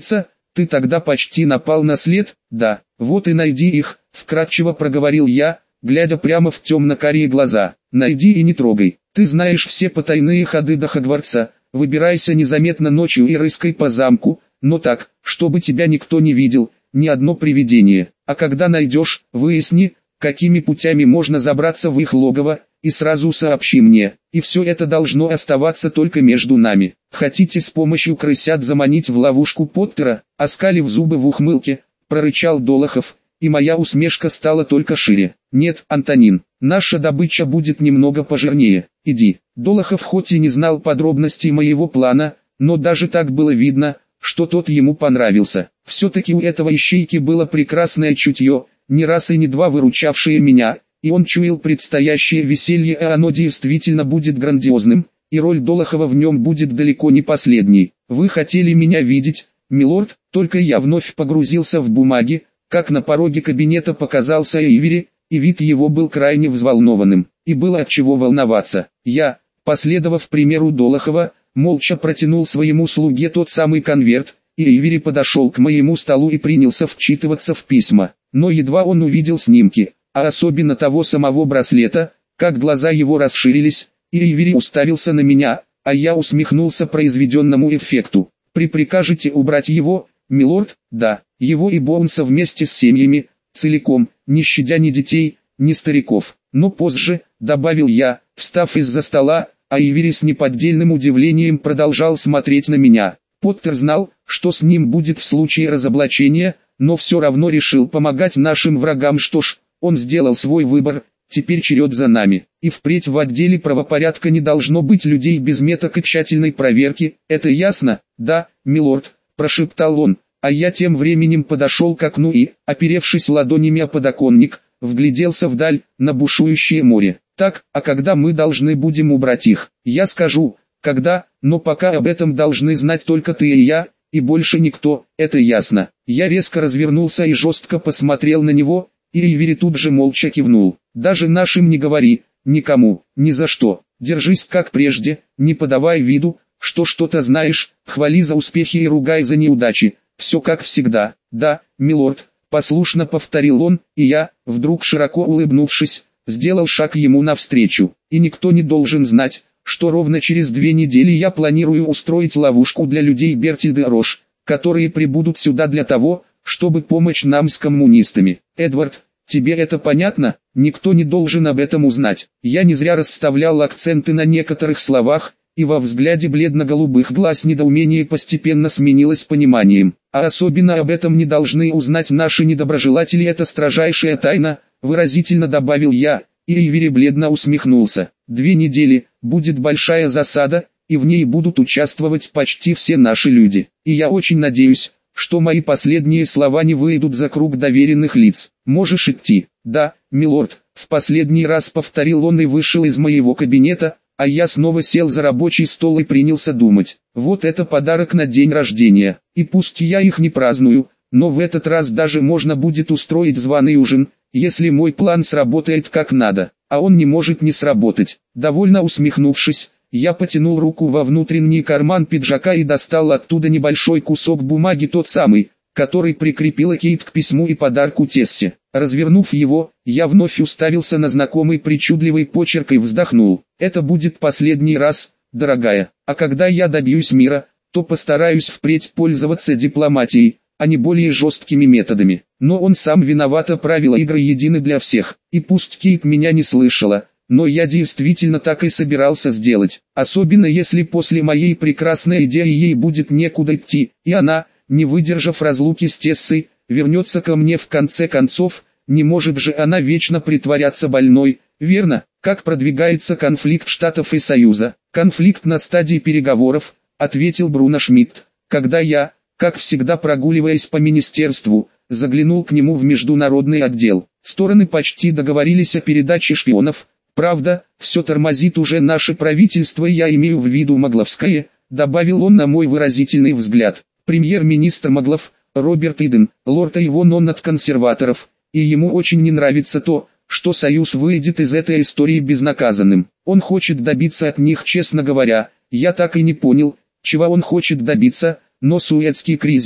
Ты тогда почти напал на след? Да. Вот и найди их, вкратчиво проговорил я, глядя прямо в темно-карие глаза. Найди и не трогай. Ты знаешь все потайные ходы до Хогвартса. Выбирайся незаметно ночью и рыскай по замку, но так, чтобы тебя никто не видел, ни одно привидение. А когда найдешь, выясни, какими путями можно забраться в их логово, и сразу сообщи мне. И все это должно оставаться только между нами. Хотите с помощью крысят заманить в ловушку Поттера? Оскалив зубы в ухмылке, прорычал Долохов, и моя усмешка стала только шире. Нет, Антонин, наша добыча будет немного пожирнее. Иди. Долохов хоть и не знал подробностей моего плана, но даже так было видно, что тот ему понравился. Все-таки у этого ищейки было прекрасное чутье, не раз и не два выручавшее меня, и он чуял предстоящее веселье, а оно действительно будет грандиозным, и роль Долохова в нем будет далеко не последней. Вы хотели меня видеть, милорд? Только я вновь погрузился в бумаги, как на пороге кабинета показался Эйвери, и вид его был крайне взволнованным, и было от чего волноваться. Я, последовав примеру Долохова, молча протянул своему слуге тот самый конверт, и Эйвери подошел к моему столу и принялся вчитываться в письма. Но едва он увидел снимки, а особенно того самого браслета, как глаза его расширились, и Эйвери уставился на меня, а я усмехнулся произведенному эффекту. Прикажете убрать его, милорд? Да, его и Боунса вместе с семьями, целиком, не щадя ни детей, ни стариков. Но позже, добавил я, встав из-за стола, а Эйвери с неподдельным удивлением продолжал смотреть на меня. Поттер знал, что с ним будет в случае разоблачения, но все равно решил помогать нашим врагам. Что ж, он сделал свой выбор, теперь черед за нами. И впредь в отделе правопорядка не должно быть людей без меток и тщательной проверки, это ясно? Да, милорд, прошептал он, а я тем временем подошел к окну и, оперевшись ладонями о подоконник, вгляделся вдаль, на бушующее море. Так, а когда мы должны будем убрать их? Я скажу, когда, но пока об этом должны знать только ты и я, и больше никто, это ясно. Я резко развернулся и жестко посмотрел на него, и Эйвери тут же молча кивнул. Даже нашим не говори, никому, ни за что. Держись как прежде, не подавай виду, что что-то знаешь, хвали за успехи и ругай за неудачи. Все как всегда. Да, милорд, послушно повторил он, и я, вдруг широко улыбнувшись, сделал шаг ему навстречу. И никто не должен знать, что ровно через 2 недели я планирую устроить ловушку для людей Бертильды Рош, которые прибудут сюда для того, чтобы помочь нам с коммунистами. Эдвард, тебе это понятно? Никто не должен об этом узнать. Я не зря расставлял акценты на некоторых словах, и во взгляде бледно-голубых глаз недоумение постепенно сменилось пониманием. А особенно об этом не должны узнать наши недоброжелатели, это строжайшая тайна, выразительно добавил я, и Эйвери бледно усмехнулся. 2 недели, будет большая засада, и в ней будут участвовать почти все наши люди. И я очень надеюсь, что мои последние слова не выйдут за круг доверенных лиц. Можешь идти. Да, милорд, в последний раз повторил он и вышел из моего кабинета, а я снова сел за рабочий стол и принялся думать. Вот это подарок на день рождения. И пусть я их не праздную, но в этот раз даже можно будет устроить званый ужин, если мой план сработает как надо. А он не может не сработать. Довольно усмехнувшись, я потянул руку во внутренний карман пиджака и достал оттуда небольшой кусок бумаги, тот самый, который прикрепила Кейт к письму и подарку Тессе. Развернув его, я вновь уставился на знакомый причудливый почерк и вздохнул. Это будет последний раз, дорогая. А когда я добьюсь мира, то постараюсь впредь пользоваться дипломатией, а не более жесткими методами. Но он сам виноват, а правила игры едины для всех. И пусть Кейт меня не слышала, но я действительно так и собирался сделать. Особенно если после моей прекрасной идеи ей будет некуда идти, и она, не выдержав разлуки с Тессой, вернется ко мне в конце концов. Не может же она вечно притворяться больной, верно? Как продвигается конфликт Штатов и Союза? Конфликт на стадии переговоров, ответил Бруно Шмидт, когда я, как всегда прогуливаясь по министерству, заглянул к нему в международный отдел. Стороны почти договорились о передаче шпионов. Правда, все тормозит уже наше правительство, я имею в виду Магловское, добавил он на мой выразительный взгляд. Премьер-министр Маглов, Роберт Иден, лорд Айвон от консерваторов, и ему очень не нравится то, что Союз выйдет из этой истории безнаказанным. Он хочет добиться от них, честно говоря, я так и не понял, чего он хочет добиться, но Суэцкий кризис,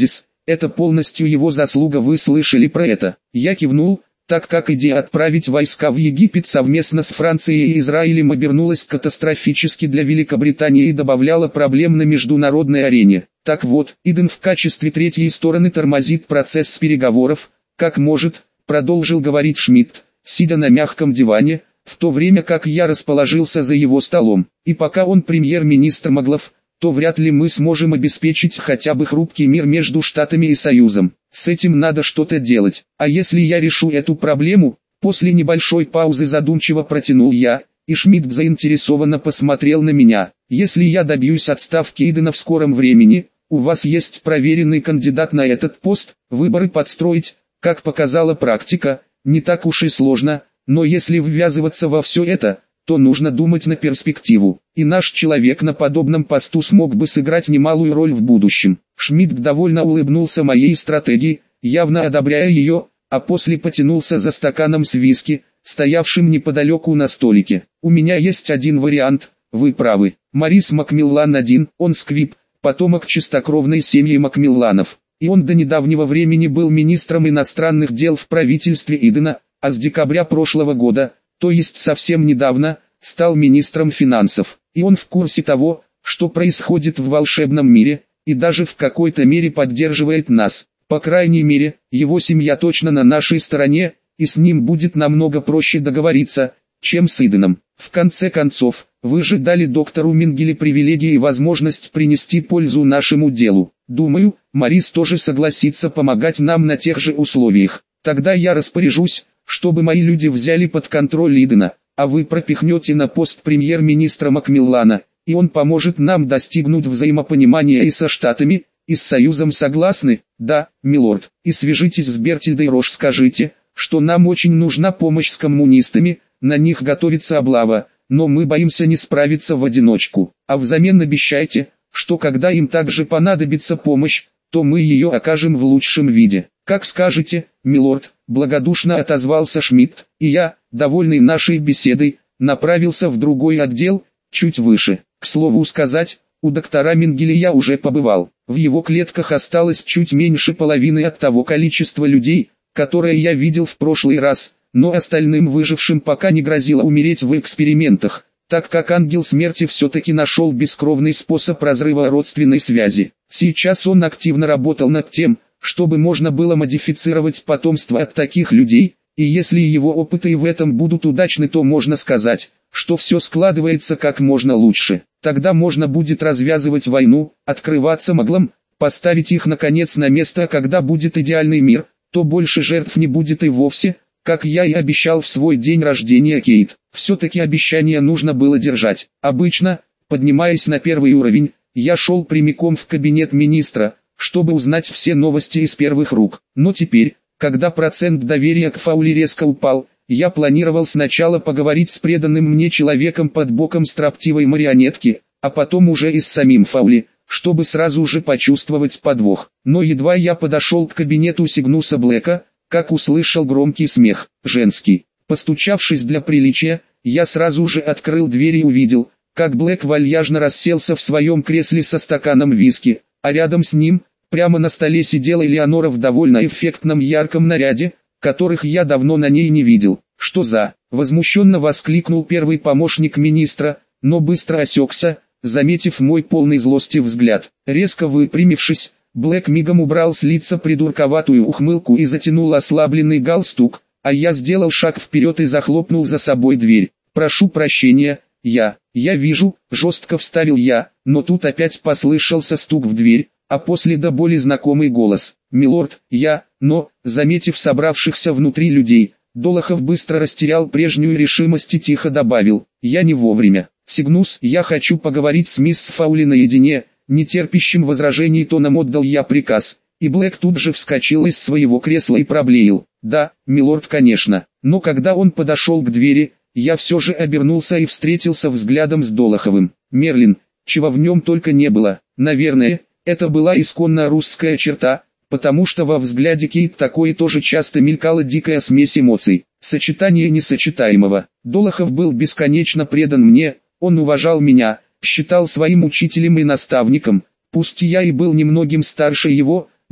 это полностью его заслуга, вы слышали про это? Я кивнул, так как идея отправить войска в Египет совместно с Францией и Израилем обернулась катастрофически для Великобритании и добавляла проблем на международной арене. Так вот, Иден в качестве третьей стороны тормозит процесс переговоров, как может, продолжил говорить Шмидт, сидя на мягком диване, в то время как я расположился за его столом. И пока он премьер-министр Моглов, то вряд ли мы сможем обеспечить хотя бы хрупкий мир между Штатами и Союзом. С этим надо что-то делать. А если я решу эту проблему? После небольшой паузы задумчиво протянул я, и Шмидт заинтересованно посмотрел на меня. Если я добьюсь отставки Идена в скором времени, у вас есть проверенный кандидат на этот пост, выборы подстроить, как показала практика, не так уж и сложно, но если ввязываться во все это, то нужно думать на перспективу, и наш человек на подобном посту смог бы сыграть немалую роль в будущем. Шмидт довольно улыбнулся моей стратегии, явно одобряя ее, а после потянулся за стаканом с виски, стоявшим неподалеку на столике. У меня есть один вариант, вы правы. Морис Макмиллан один, он сквиб, потомок чистокровной семьи Макмилланов, и он до недавнего времени был министром иностранных дел в правительстве Идена, а с декабря прошлого года, то есть совсем недавно, стал министром финансов. И он в курсе того, что происходит в волшебном мире, и даже в какой-то мере поддерживает нас. По крайней мере, его семья точно на нашей стороне, и с ним будет намного проще договориться, чем с Иденом. В конце концов, вы же дали доктору Менгеле привилегии и возможность принести пользу нашему делу. Думаю, Морис тоже согласится помогать нам на тех же условиях. Тогда я распоряжусь, чтобы мои люди взяли под контроль Идена, а вы пропихнете на пост премьер-министра Макмиллана, и он поможет нам достигнуть взаимопонимания и со Штатами, и с Союзом. Согласны? Да, милорд. И свяжитесь с Бертильдой Рош, скажите, что нам очень нужна помощь с коммунистами, на них готовится облава, но мы боимся не справиться в одиночку. А взамен обещайте, что когда им также понадобится помощь, то мы ее окажем в лучшем виде. Как скажете, милорд, благодушно отозвался Шмидт, и я, довольный нашей беседой, направился в другой отдел, чуть выше. К слову сказать, у доктора Менгеле я уже побывал. В его клетках осталось чуть меньше половины от того количества людей, которое я видел в прошлый раз, но остальным выжившим пока не грозило умереть в экспериментах, так как ангел смерти все-таки нашел бескровный способ разрыва родственной связи. Сейчас он активно работал над тем, чтобы можно было модифицировать потомство от таких людей, и если его опыты и в этом будут удачны, то можно сказать, что все складывается как можно лучше. Тогда можно будет развязывать войну, открываться Моглам, поставить их наконец на место, а когда будет идеальный мир, то больше жертв не будет и вовсе, как я и обещал в свой день рождения Кейт. Все-таки обещание нужно было держать. Обычно, поднимаясь на первый уровень, я шел прямиком в кабинет министра, чтобы узнать все новости из первых рук. Но теперь, когда процент доверия к Фаули резко упал, я планировал сначала поговорить с преданным мне человеком под боком строптивой марионетки, а потом уже и с самим Фаули, чтобы сразу же почувствовать подвох. Но едва я подошел к кабинету Сигнуса Блэка, как услышал громкий смех, женский. Постучавшись для приличия, я сразу же открыл дверь и увидел, как Блэк вальяжно расселся в своем кресле со стаканом виски, а рядом с ним, прямо на столе сидела Элеонора в довольно эффектном ярком наряде, которых я давно на ней не видел. «Что за?» – возмущенно воскликнул первый помощник министра, но быстро осекся, заметив мой полный злости взгляд. Резко выпрямившись, Блэк мигом убрал с лица придурковатую ухмылку и затянул ослабленный галстук, а я сделал шаг вперед и захлопнул за собой дверь. «Прошу прощения, я вижу», – жестко вставил я, но тут опять послышался стук в дверь, а после до боли знакомый голос. «Милорд, но», заметив собравшихся внутри людей, Долохов быстро растерял прежнюю решимость и тихо добавил: «Я не вовремя. Сигнус, я хочу поговорить с мисс Фаули наедине», нетерпящим возражений тоном отдал я приказ, и Блэк тут же вскочил из своего кресла и проблеял: «Да, милорд, конечно». Но когда он подошел к двери, я все же обернулся и встретился взглядом с Долоховым. Мерлин, чего в нем только не было. Наверное, это была исконно русская черта, потому что во взгляде Кейт такое тоже часто мелькала дикая смесь эмоций, сочетание несочетаемого. Долохов был бесконечно предан мне, он уважал меня, считал своим учителем и наставником, пусть я и был немногим старше его,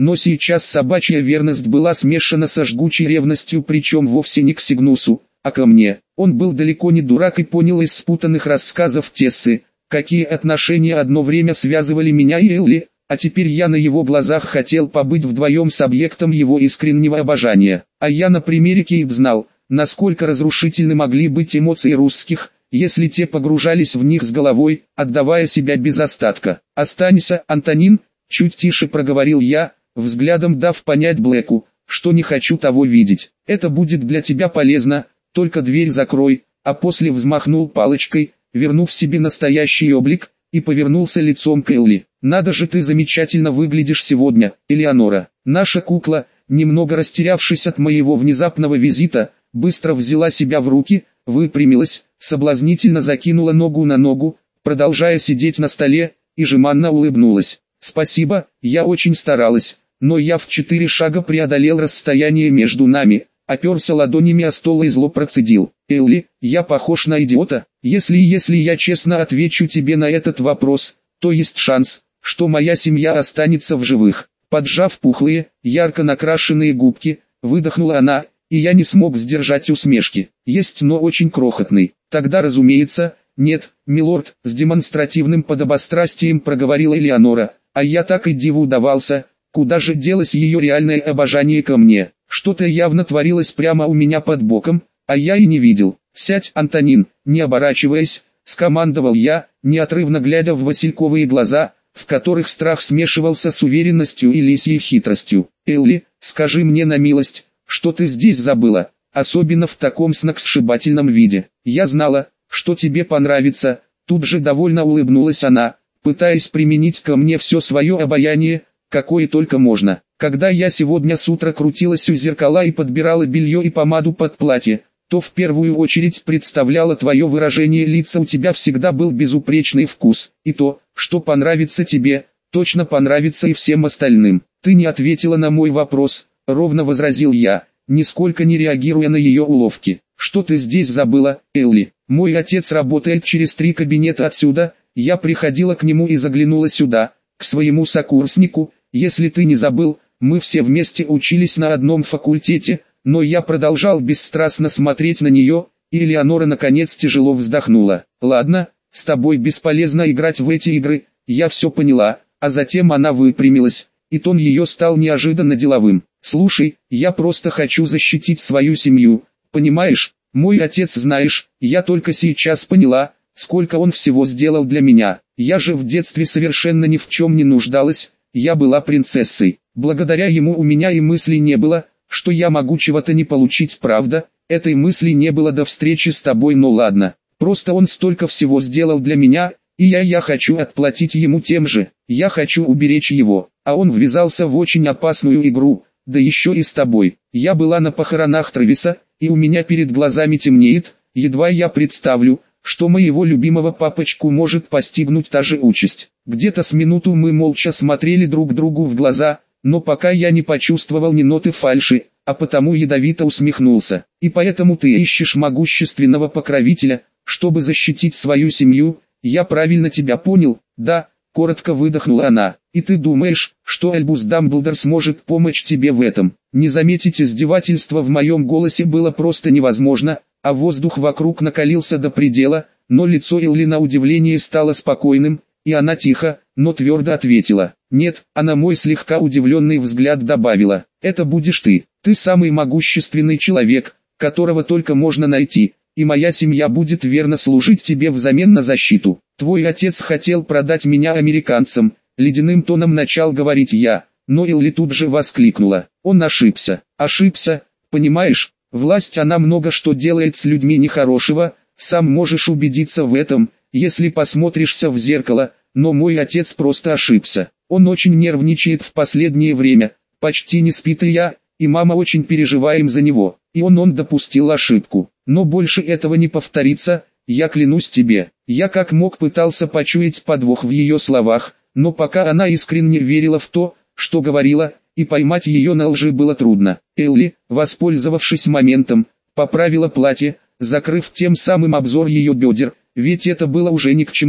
но сейчас собачья верность была смешана со жгучей ревностью, причем вовсе не к Сигнусу, а ко мне. Он был далеко не дурак и понял из спутанных рассказов Тессы, какие отношения одно время связывали меня и Элли, а теперь я на его глазах хотел побыть вдвоем с объектом его искреннего обожания. А я на примере Кейт знал, насколько разрушительны могли быть эмоции русских, если те погружались в них с головой, отдавая себя без остатка. «Останься, Антонин», — чуть тише проговорил я, взглядом дав понять Блэку, что не хочу того видеть. «Это будет для тебя полезно, только дверь закрой», а после взмахнул палочкой, вернув себе настоящий облик, и повернулся лицом к Элли. «Надо же, ты замечательно выглядишь сегодня, Элеонора». Наша кукла, немного растерявшись от моего внезапного визита, быстро взяла себя в руки, выпрямилась, соблазнительно закинула ногу на ногу, продолжая сидеть на столе, и жеманно улыбнулась. «Спасибо, я очень старалась, но я в 4 шага преодолел расстояние между нами», оперся ладонями о стол и зло процедил. «Элли, я похож на идиота? Если я честно отвечу тебе на этот вопрос, то есть шанс, что моя семья останется в живых». Поджав пухлые, ярко накрашенные губки, выдохнула она, и я не смог сдержать усмешки. «Есть, но очень крохотный». «Тогда, разумеется, нет, милорд», с демонстративным подобострастием проговорила Элеонора, а я так и диву давался, куда же делось ее реальное обожание ко мне. Что-то явно творилось прямо у меня под боком, а я и не видел. «Сядь, Антонин», не оборачиваясь, скомандовал я, неотрывно глядя в васильковые глаза, в которых страх смешивался с уверенностью и лисьей хитростью. «Элли, скажи мне на милость, что ты здесь забыла, особенно в таком сногсшибательном виде. Я знала, что тебе понравится», тут же довольно улыбнулась она, пытаясь применить ко мне все свое обаяние, какое только можно. «Когда я сегодня с утра крутилась у зеркала и подбирала белье и помаду под платье, то в первую очередь представляла твое выражение лица, у тебя всегда был безупречный вкус, и то, что понравится тебе, точно понравится и всем остальным». «Ты не ответила на мой вопрос», — ровно возразил я, нисколько не реагируя на ее уловки. «Что ты здесь забыла, Элли? Мой отец работает через 3 кабинета отсюда, я приходила к нему и заглянула сюда, к своему сокурснику, если ты не забыл, мы все вместе учились на одном факультете». Но я продолжал бесстрастно смотреть на нее, и Элеонора наконец тяжело вздохнула. «Ладно, с тобой бесполезно играть в эти игры, я все поняла», а затем она выпрямилась, и тон ее стал неожиданно деловым. «Слушай, я просто хочу защитить свою семью, понимаешь? Мой отец, знаешь, я только сейчас поняла, сколько он всего сделал для меня. Я же в детстве совершенно ни в чем не нуждалась, я была принцессой. Благодаря ему у меня и мысли не было, что я могу чего-то не получить, правда, этой мысли не было до встречи с тобой, но ладно, просто он столько всего сделал для меня, и я хочу отплатить ему тем же, я хочу уберечь его, а он ввязался в очень опасную игру, да еще и с тобой. Я была на похоронах Трэвиса, и у меня перед глазами темнеет, едва я представлю, что моего любимого папочку может постигнуть та же участь». Где-то с минуту мы молча смотрели друг другу в глаза, но пока я не почувствовал ни ноты фальши, а потому ядовито усмехнулся. «И поэтому ты ищешь могущественного покровителя, чтобы защитить свою семью, я правильно тебя понял?» «Да», — коротко выдохнула она. «И ты думаешь, что Альбус Дамблдор сможет помочь тебе в этом?» Не заметить издевательства в моем голосе было просто невозможно, а воздух вокруг накалился до предела, но лицо Элли на удивление стало спокойным, и она тихо, но твердо ответила. «Нет», а на мой слегка удивленный взгляд добавила. «Это будешь ты. Ты самый могущественный человек, которого только можно найти, и моя семья будет верно служить тебе взамен на защиту. Твой отец хотел продать меня американцам», ледяным тоном начал говорить я, но Элли тут же воскликнула. «Он ошибся. Ошибся, понимаешь? Власть, она много что делает с людьми нехорошего, сам можешь убедиться в этом, если посмотришься в зеркало, но мой отец просто ошибся. Он очень нервничает в последнее время, почти не спит, и мама очень переживаем за него, и он допустил ошибку. Но больше этого не повторится, я клянусь тебе». Я как мог пытался почуять подвох в ее словах, но пока она искренне верила в то, что говорила, и поймать ее на лжи было трудно. Элли, воспользовавшись моментом, поправила платье, закрыв тем самым обзор ее бедер, ведь это было уже ни к чему,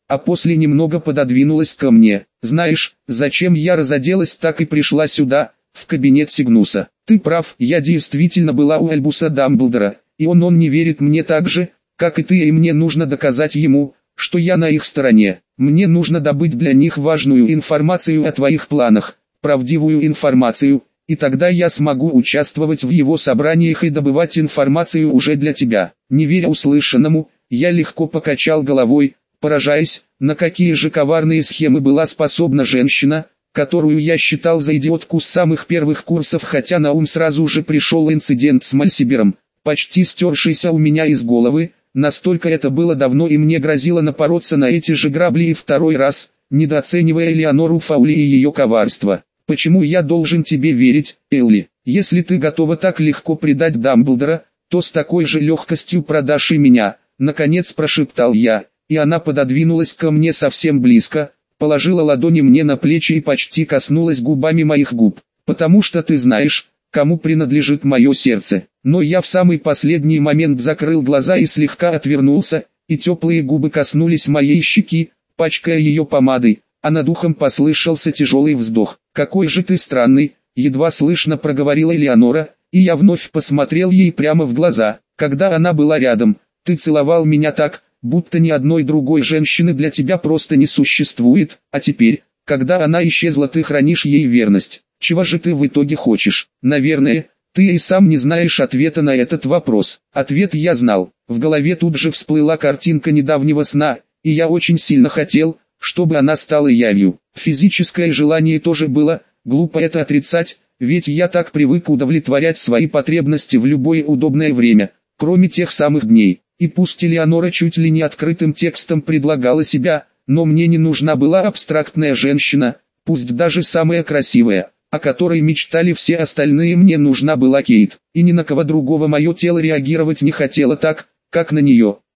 а после немного пододвинулась ко мне. «Знаешь, зачем я разоделась так и пришла сюда, в кабинет Сигнуса? Ты прав, я действительно была у Альбуса Дамблдора, и он не верит мне так же, как и ты, и мне нужно доказать ему, что я на их стороне. Мне нужно добыть для них важную информацию о твоих планах, правдивую информацию, и тогда я смогу участвовать в его собраниях и добывать информацию уже для тебя». Не веря услышанному, я легко покачал головой, поражаясь, на какие же коварные схемы была способна женщина, которую я считал за идиотку с самых первых курсов, хотя на ум сразу же пришел инцидент с Мальсибером, почти стершийся у меня из головы, настолько это было давно, и мне грозило напороться на эти же грабли и второй раз, недооценивая Элеонору Фаули и ее коварство. «Почему я должен тебе верить, Элли? Если ты готова так легко предать Дамблдора, то с такой же легкостью продашь и меня», — наконец прошептал я, и она пододвинулась ко мне совсем близко, положила ладони мне на плечи и почти коснулась губами моих губ. «Потому что ты знаешь, кому принадлежит мое сердце». Но я в самый последний момент закрыл глаза и слегка отвернулся, и теплые губы коснулись моей щеки, пачкая ее помадой, а над ухом послышался тяжелый вздох. «Какой же ты странный», — едва слышно проговорила Элеонора, и я вновь посмотрел ей прямо в глаза. «Когда она была рядом, ты целовал меня так, будто ни одной другой женщины для тебя просто не существует, а теперь, когда она исчезла, ты хранишь ей верность. Чего же ты в итоге хочешь? Наверное, ты и сам не знаешь ответа на этот вопрос». Ответ я знал. В голове тут же всплыла картинка недавнего сна, и я очень сильно хотел, чтобы она стала явью. Физическое желание тоже было, глупо это отрицать, ведь я так привык удовлетворять свои потребности в любое удобное время, кроме тех самых дней. И пусть Элеонора чуть ли не открытым текстом предлагала себя, но мне не нужна была абстрактная женщина, пусть даже самая красивая, о которой мечтали все остальные. Мне нужна была Кейт, и ни на кого другого мое тело реагировать не хотело так, как на нее.